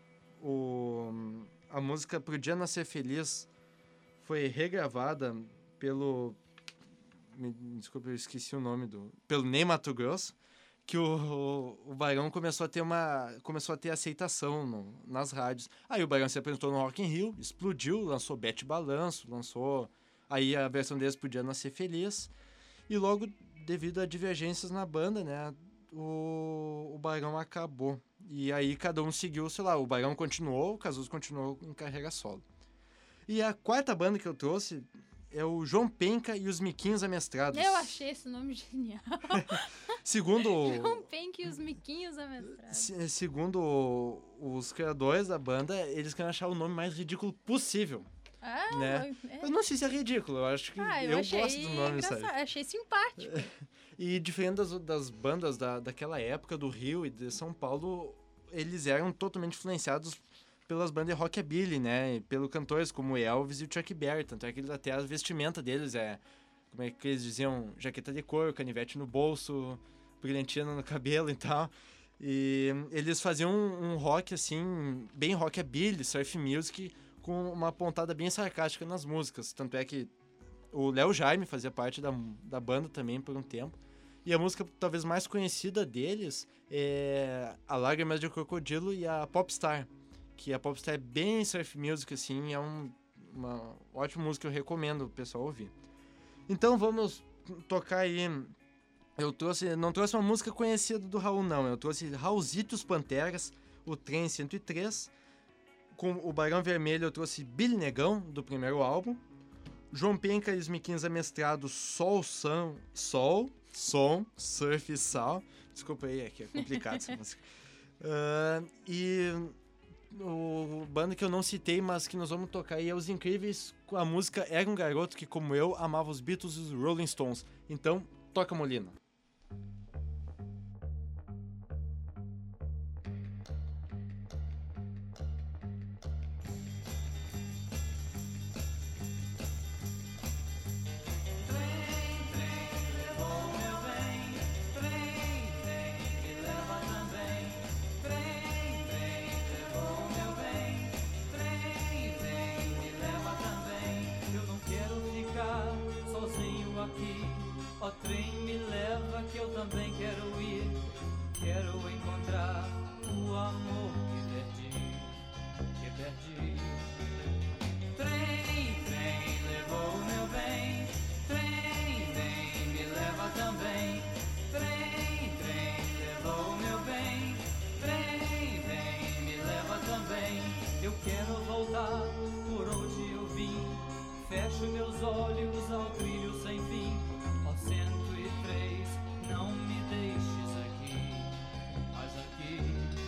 o, a música Pro Dia Nascer Feliz foi regravada pelo, me, desculpa, eu esqueci o nome do, pelo Ney Matogrosso, que o, o, o Barão começou a ter uma começou a ter aceitação no, nas rádios. Aí o Barão se apresentou no Rock in Rio, explodiu, lançou Bete Balanço, lançou aí a versão deles Podia Nascer Feliz. E logo, devido a divergências na banda, né, o, o Barão acabou. E aí cada um seguiu, sei lá, o Barão continuou, o Cazuza continuou em carreira solo. E a quarta banda que eu trouxe é o João Penca e os Miquinhos Amestrados. Eu achei esse nome genial. Segundo... João Penca e os Miquinhos Amestrados. Se, segundo os criadores da banda, eles querem achar o nome mais ridículo possível. Ah, né? é. Eu não sei se é ridículo, eu acho que ah, eu, eu achei gosto do nome, engraçado, sabe? achei simpático. E diferente das, das bandas da, daquela época, do Rio e de São Paulo, eles eram totalmente influenciados pelas bandas de rockabilly, né? E pelos cantores como Elvis e o Chuck Berry. Tanto é que até a vestimenta deles é, como é que eles diziam, jaqueta de couro, canivete no bolso, brilhantina no cabelo e tal. E eles faziam um, um rock, assim, bem rockabilly, surf music, com uma pontada bem sarcástica nas músicas. Tanto é que o Léo Jaime fazia parte da, da banda também por um tempo. E a música talvez mais conhecida deles é a Lágrimas de Crocodilo e a Popstar. Que a Popstar é bem surf music, assim, é um, uma ótima música que eu recomendo o pessoal ouvir. Então vamos tocar aí. Eu trouxe, não trouxe uma música conhecida do Raul, não. Eu trouxe Raulzitos Panteras, o Trem cento e três. Com o Barão Vermelho eu trouxe Billy Negão, do primeiro álbum. João Penca e os Miquinhos Amestrados, Sol, Sam, Sol, Som, Surf e Sal. Desculpa aí, é que é complicado essa música. Uh, e o banda que eu não citei, mas que nós vamos tocar aí é Os Incríveis, com a música Era um Garoto que, como eu, amava os Beatles e os Rolling Stones. Então, toca, Molina. Ó trem, me leva que eu também quero ir. Quero encontrar o amor que perdi, que perdi. Trem, trem, levou meu bem. Trem, trem, me leva também. Trem, trem, levou meu bem. Trem, trem, me leva também. Eu quero voltar por onde eu vim. Fecho meus olhos ao trilho sem fim. Cento e três, não me deixes aqui, mas aqui.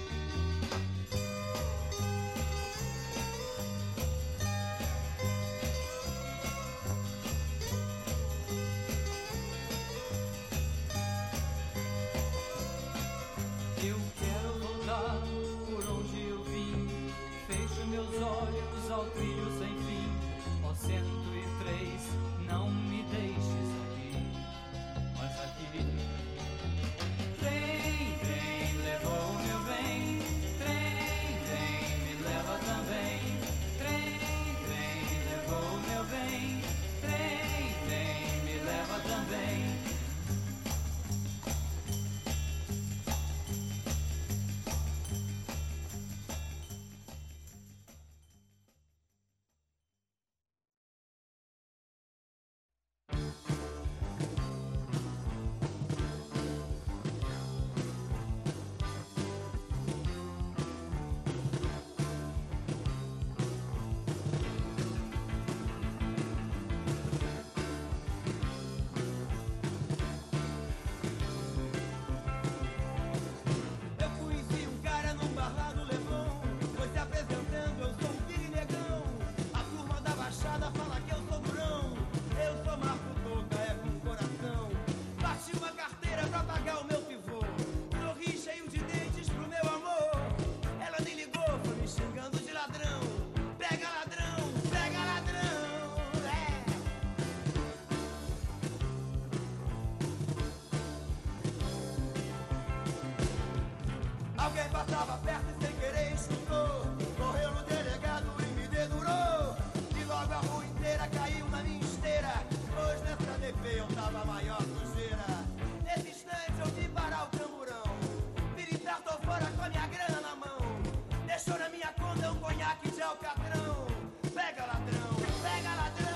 Eu quero voltar por onde eu vim. Fecho meus olhos ao trilho sem fim. Ó cento e três, não me deixes aqui. Mas aqui. Trem, trem, levou meu bem. Trem, trem, me leva também. Trem, trem, levou meu bem. Trem, trem, me leva também. Alguém passava perto e sem querer escutou. Correu no delegado e me dedurou. E logo a rua inteira caiu na minha esteira. Pois nessa D P eu tava a maior sujeira. Nesse instante eu vi parar o camburão. Militar, tô fora com a minha grana na mão. Deixou na minha conta um conhaque de alcatrão. Pega ladrão, pega ladrão.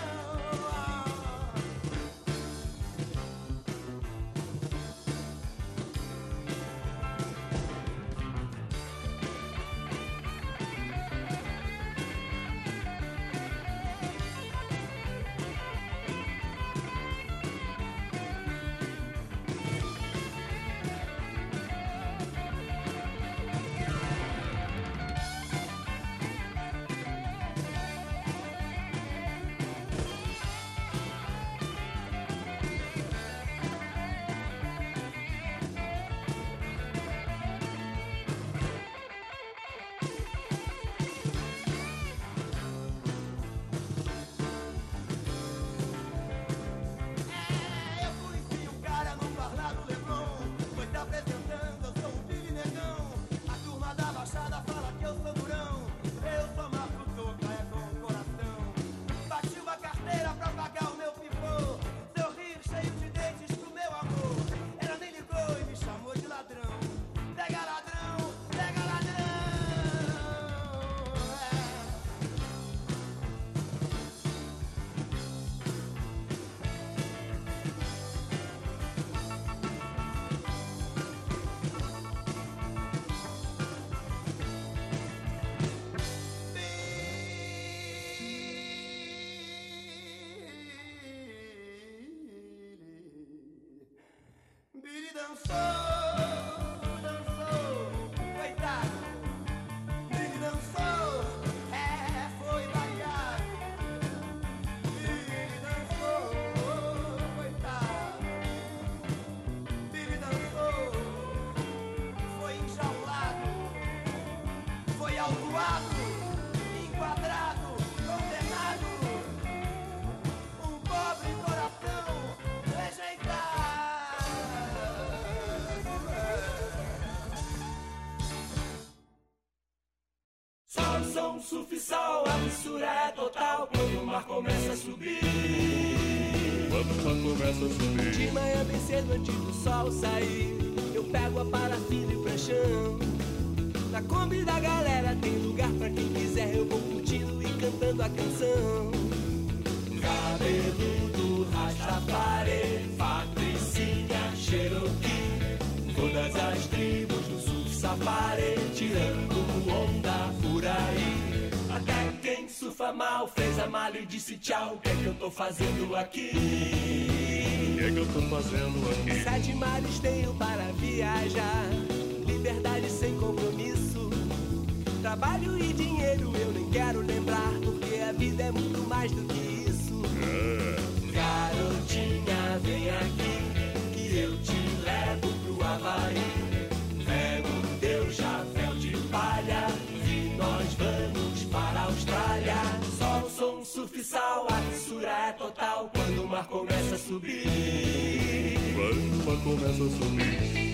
Billy dançou, dançou, coitado. Billy dançou. som, surf, sol, a mistura é total quando o mar começa a subir. Quando o mar começa a subir. De manhã bem cedo antes do sol sair, eu pego a parafina e o pranchão. Na Kombi da galera tem lugar pra quem quiser, eu vou curtindo e cantando a canção. Cabeludo, Rastafari, Patricinha, Cherokee, todas as tribos do sul safari, tirando onda por aí. Até quem surfa mal fez a mala e disse tchau. O que é que eu tô fazendo aqui? O que é que eu tô fazendo aqui? Sete mares tenho para viajar, liberdade sem compromisso. Trabalho e dinheiro eu nem quero lembrar, porque a vida é muito mais do que isso. É. Garotinha, vem aqui, que eu te levo pro Havaí. Pego teu chapéu de palha e nós vamos para a Austrália. Sol, som, surf, sal, a mistura é total quando o mar começa a subir. Quando o mar começa a subir.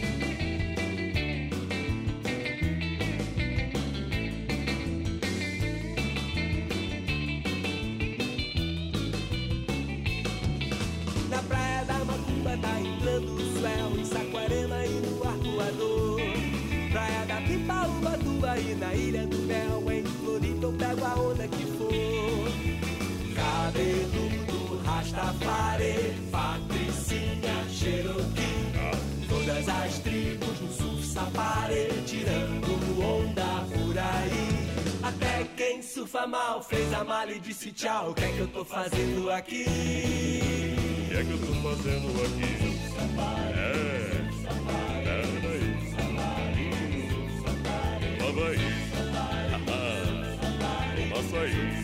Tá entrando o céu em Saquarema e no Arcoador. Praia da Pipa, Ubatuba e na Ilha do Mel. Em Floripa eu pego a onda que for. Cabeludo, Rastafari, Patricinha, Cherokee, todas as tribos do sul safari, tirando onda por aí. Até quem surfa mal fez a mala e disse tchau. O que é que eu tô fazendo aqui? O que é que eu tô fazendo aqui? É, é daí. Lá vai. Nossa aí.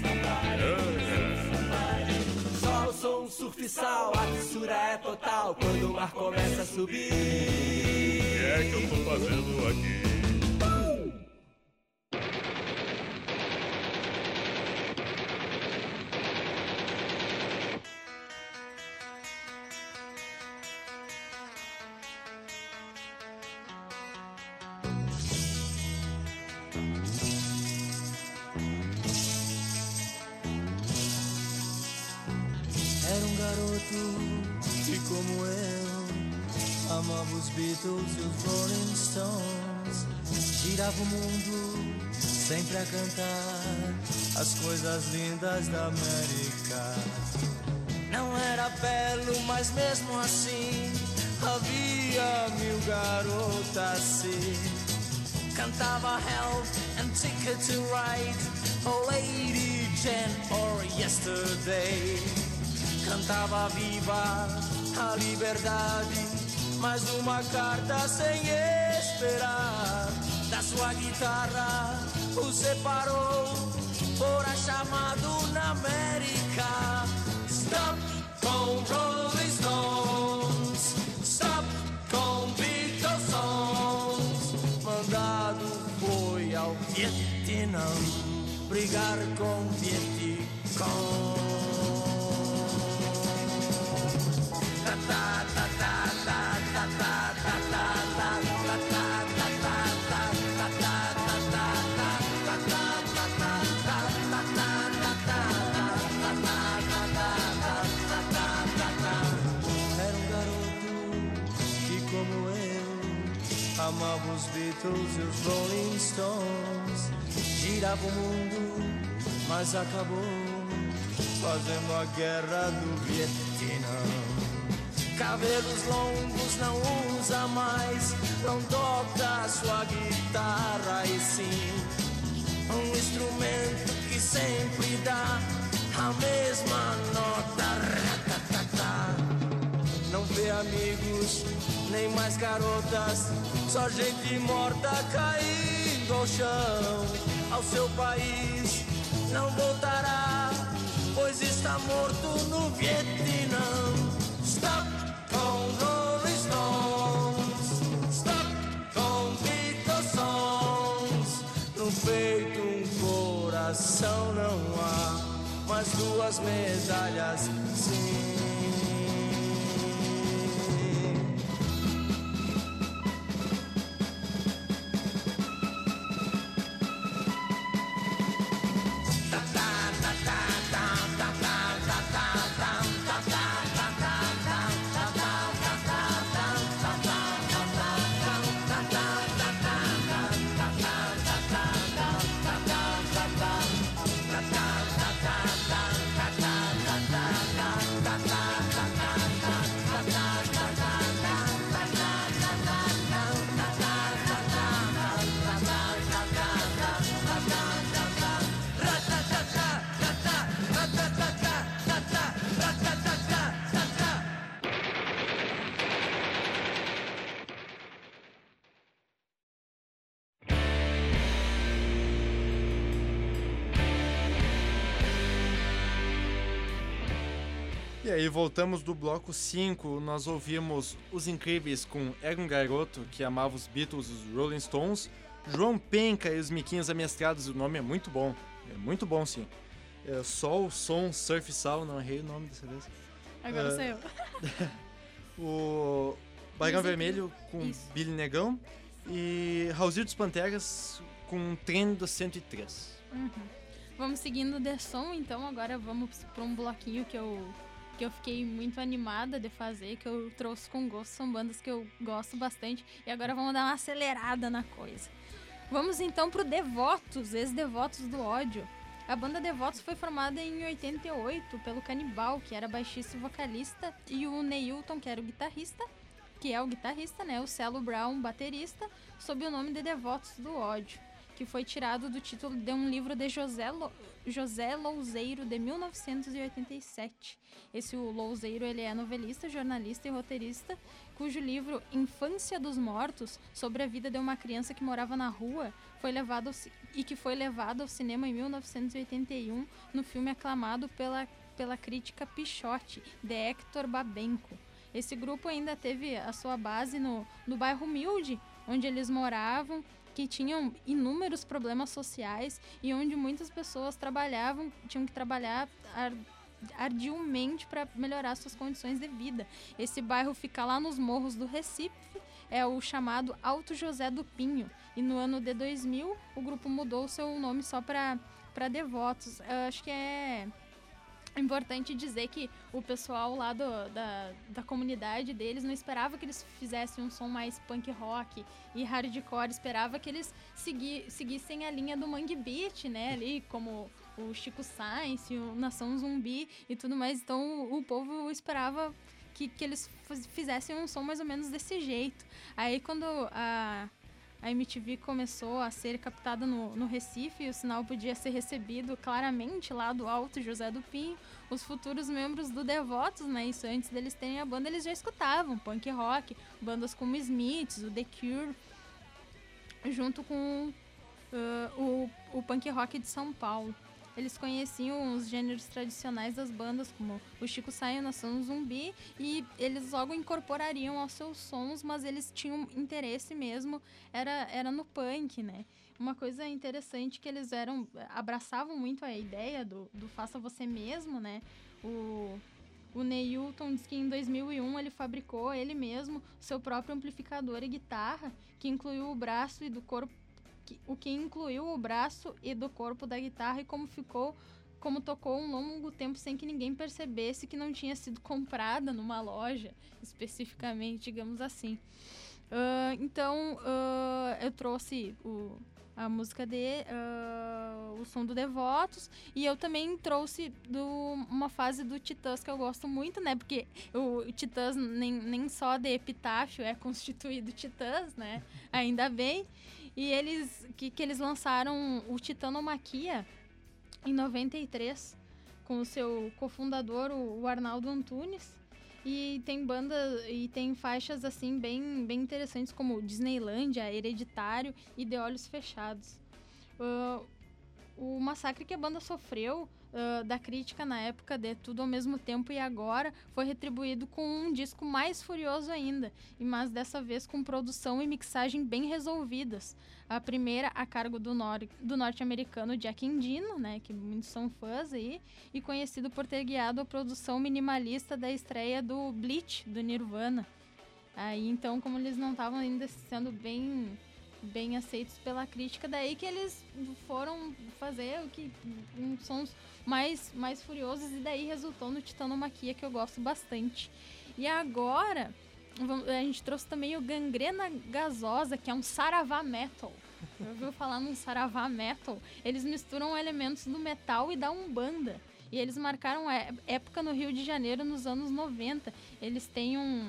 É. Sol, som, surf, sal, a mistura é total quando o mar começa a subir. O que é que eu tô fazendo aqui? Era um garoto que, como eu, amava os Beatles e os Rolling Stones. Girava o mundo sempre a cantar as coisas lindas da América. Não era belo, mas mesmo assim havia mil garotas assim. Cantava Help and Ticket to Ride, oh Lady Jane or Yesterday. Cantava viva a liberdade, mais uma carta sem esperar. Da sua guitarra o separou, fora chamado na América. Stop com Rolling Stones, stop com Beatles songs. Mandado foi ao Vietnã brigar com Vietcong. Amava os Beatles e os Rolling Stones. Girava o mundo, mas acabou fazendo a guerra do Vietnã. Cabelos longos não usa mais, não toca sua guitarra e sim um instrumento que sempre dá a mesma nota. Ratatata. Não vê amigos, nem mais garotas, só gente morta caindo ao chão. Ao seu país não voltará, pois está morto no Vietnã. Stop com Rolling Stones, stop com Beatles songs. No peito um coração não há, mas duas medalhas sim. E aí, voltamos do bloco cinco, nós ouvimos Os Incríveis com Era um Garoto que amava os Beatles e os Rolling Stones, João Penca e os Miquinhos Amestrados, o nome é muito bom, é muito bom sim. É, Sol, Som, Surf e Sal, não errei o nome dessa vez. Agora uh, sou eu. O Barão Isso, Vermelho com isso. Billy Negão e Raulzito dos Panteras com Trem do cento e três. Uhum. Vamos seguindo de som, então agora vamos para um bloquinho que eu, que eu fiquei muito animada de fazer, que eu trouxe com gosto, são bandas que eu gosto bastante, e agora vamos dar uma acelerada na coisa. Vamos então pro Devotos, ex-Devotos do Ódio. A banda Devotos foi formada em oitenta e oito pelo Canibal, que era baixista e vocalista, e o Neilton, que era o guitarrista, que é o guitarrista, né, o Celo Brown, baterista, sob o nome de Devotos do Ódio, que foi tirado do título de um livro de José, Lo... José Louzeiro, de mil novecentos e oitenta e sete. Esse o Louzeiro, ele é novelista, jornalista e roteirista, cujo livro Infância dos Mortos, sobre a vida de uma criança que morava na rua, foi levado ao... e que foi levado ao cinema em mil novecentos e oitenta e um, no filme aclamado pela, pela crítica Pichote, de Hector Babenco. Esse grupo ainda teve a sua base no, no bairro humilde, onde eles moravam, que tinham inúmeros problemas sociais e onde muitas pessoas trabalhavam, tinham que trabalhar arduamente para melhorar suas condições de vida. Esse bairro fica lá nos morros do Recife, é o chamado Alto José do Pinho, e no ano de dois mil o grupo mudou o seu nome só para para Devotos. Eu acho que é importante dizer que o pessoal lá do, da, da comunidade deles não esperava que eles fizessem um som mais punk rock e hardcore, esperava que eles segui, seguissem a linha do Mangue Beat, né, ali como o Chico Sainz, o Nação Zumbi e tudo mais. Então o, o povo esperava que, que eles fizessem um som mais ou menos desse jeito. Aí quando a... a M T V começou a ser captada no, no Recife e o sinal podia ser recebido claramente lá do Alto José do Pinho, os futuros membros do Devotos, né, isso antes deles terem a banda, eles já escutavam punk rock, bandas como Smiths, o The Cure, junto com uh, o, o punk rock de São Paulo. Eles conheciam os gêneros tradicionais das bandas, como o Chico Sainz e o Nação Zumbi, e eles logo incorporariam aos seus sons, mas eles tinham interesse mesmo, era, era no punk, né? Uma coisa interessante que eles eram, abraçavam muito a ideia do, do faça você mesmo, né? O, o Neilton diz que em dois mil e um ele fabricou ele mesmo seu próprio amplificador e guitarra, que incluiu o braço e do corpo, o que incluiu o braço e do corpo da guitarra, e como ficou, como tocou um longo tempo sem que ninguém percebesse que não tinha sido comprada numa loja, especificamente, digamos assim. Uh, então, uh, eu trouxe o, a música de uh, o som do Devotos, e eu também trouxe do, uma fase do Titãs que eu gosto muito, né, porque o Titãs nem, nem só de epitáfio é constituído Titãs, né, ainda bem. E eles, que, que eles lançaram o Titanomaquia em noventa e três, com o seu cofundador, o, o Arnaldo Antunes. E tem banda e tem faixas assim bem, bem interessantes, como Disneylândia, Hereditário e De Olhos Fechados. Uh, o massacre que a banda sofreu uh, da crítica na época de Tudo ao Mesmo Tempo e Agora foi retribuído com um disco mais furioso ainda, mas dessa vez com produção e mixagem bem resolvidas. A primeira a cargo do, nor- do norte-americano Jack Endino, né, que muitos são fãs aí, e conhecido por ter guiado a produção minimalista da estreia do Bleach, do Nirvana. Aí então, como eles não estavam ainda sendo bem... bem aceitos pela crítica, daí que eles foram fazer o que um, sons mais, mais furiosos, e daí resultou no Titanomaquia, que eu gosto bastante. E agora vamos, a gente trouxe também o Gangrena Gasosa, que é um saravá metal. Já ouviu falar num saravá metal? Eles misturam elementos do metal e da umbanda, e eles marcaram época no Rio de Janeiro nos anos noventa. Eles têm um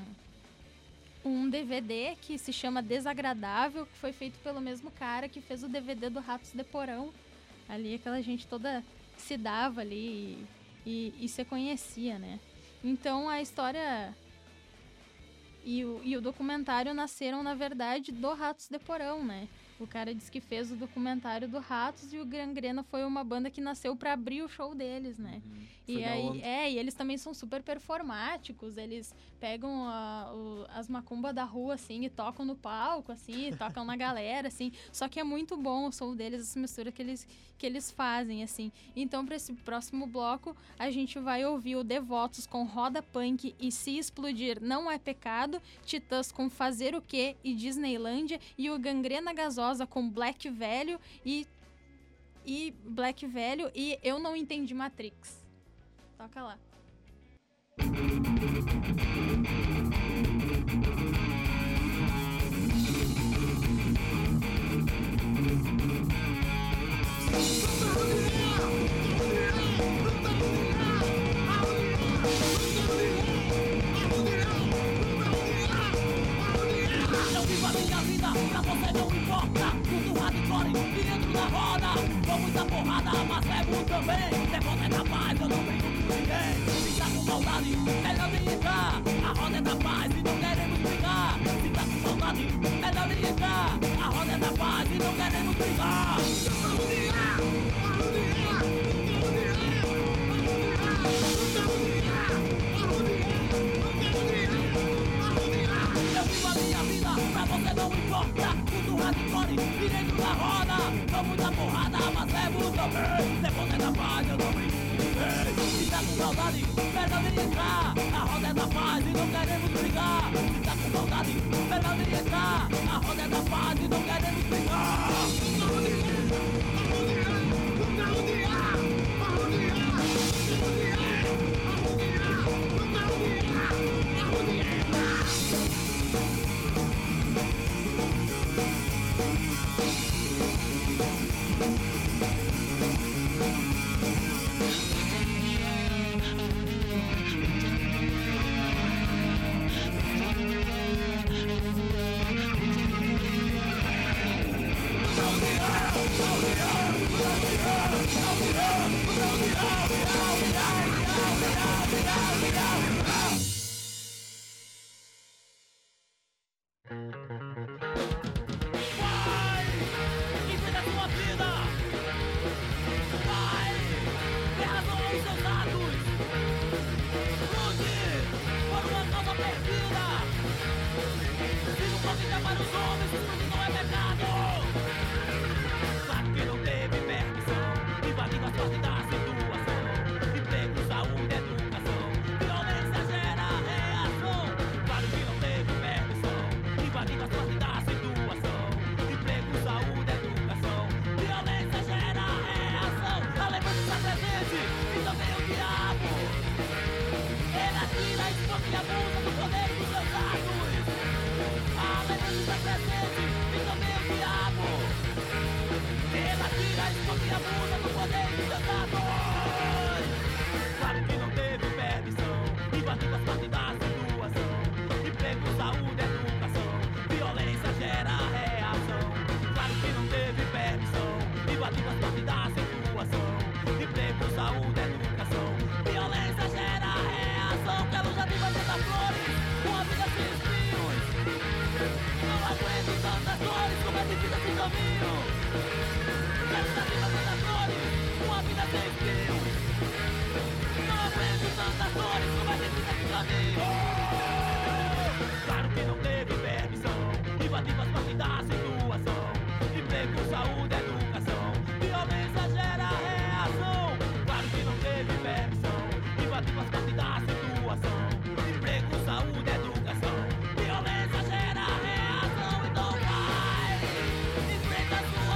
um D V D que se chama Desagradável, que foi feito pelo mesmo cara que fez o D V D do Ratos de Porão. Ali aquela gente toda se dava ali e, e, e se conhecia, né? Então a história e o, e o documentário nasceram, na verdade, do Ratos de Porão, né? O cara disse que fez o documentário do Ratos e o Gangrena foi uma banda que nasceu pra abrir o show deles, né? Uhum. E aí, é, e eles também são super performáticos, eles pegam a, o, as macumbas da rua, assim, e tocam no palco, assim, e tocam na galera, assim. Só que é muito bom o som deles, essa mistura que eles, que eles fazem, assim. Então, pra esse próximo bloco, a gente vai ouvir o Devotos com Roda Punk e Se Explodir Não É Pecado, Titãs com Fazer o Quê e Disneylândia, e o Gangrena Gasosa com Black Velho e, e Black Velho e Eu Não Entendi Matrix. Toca lá. Eu vivo a minha vida, pra você não importa. Tudo hardcore e entro na roda. Com muita porrada, mas pego também. Devolve é da paz, eu não brinco com ninguém. Se tá com saudade, melhor nem entrar. A roda é da paz e não queremos brigar. Se tá com saudade, melhor nem entrar. A roda é da paz e não queremos brigar. Eu vivo a minha vida, pra você não importa. Tudo hardcore e dentro da roda. Com muita porrada, mas levo também. Depois é da paz, eu não brinco com ninguém. Se tá com saudade, melhor nem entrar. A roda é da paz e não queremos brigar. Se tá com saudade, melhor nem entrar. A roda é da paz e não queremos brigar. Violência gera reação, então vai, enfrenta a sua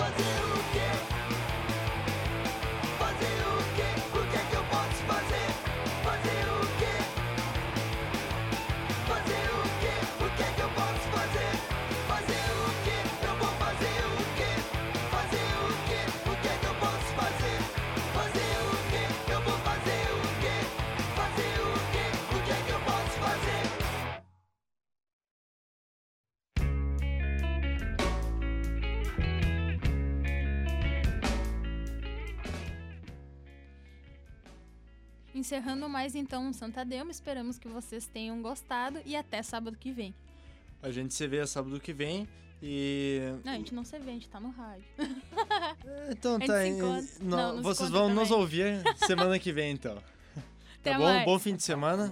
Fazer o quê? Fazer o quê? O que é que eu posso fazer? Fazer o quê? Fazer o quê? O que é que eu posso fazer? Fazer o quê? Eu vou fazer o quê? Fazer o quê? O que é que eu posso fazer? Fazer o quê? Eu vou fazer o quê? Fazer o quê? O que é que eu posso fazer? Encerrando mais então um Santa Demo, esperamos que vocês tenham gostado e até sábado que vem. A gente se vê sábado que vem e... Não, a gente não se vê, a gente tá no rádio. Então A gente tá, se e- encontra. no- Não, não se vocês encontra vão nos também. ouvir semana que vem então. Até Tá bom? mais. Bom fim de semana.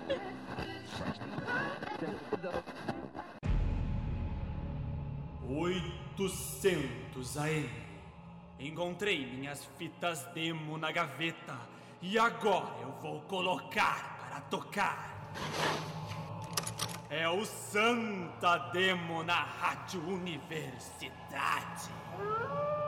oitocentos A M. Encontrei minhas fitas demo na gaveta e agora eu vou colocar para tocar. É o Santa Demo na Rádio Universidade.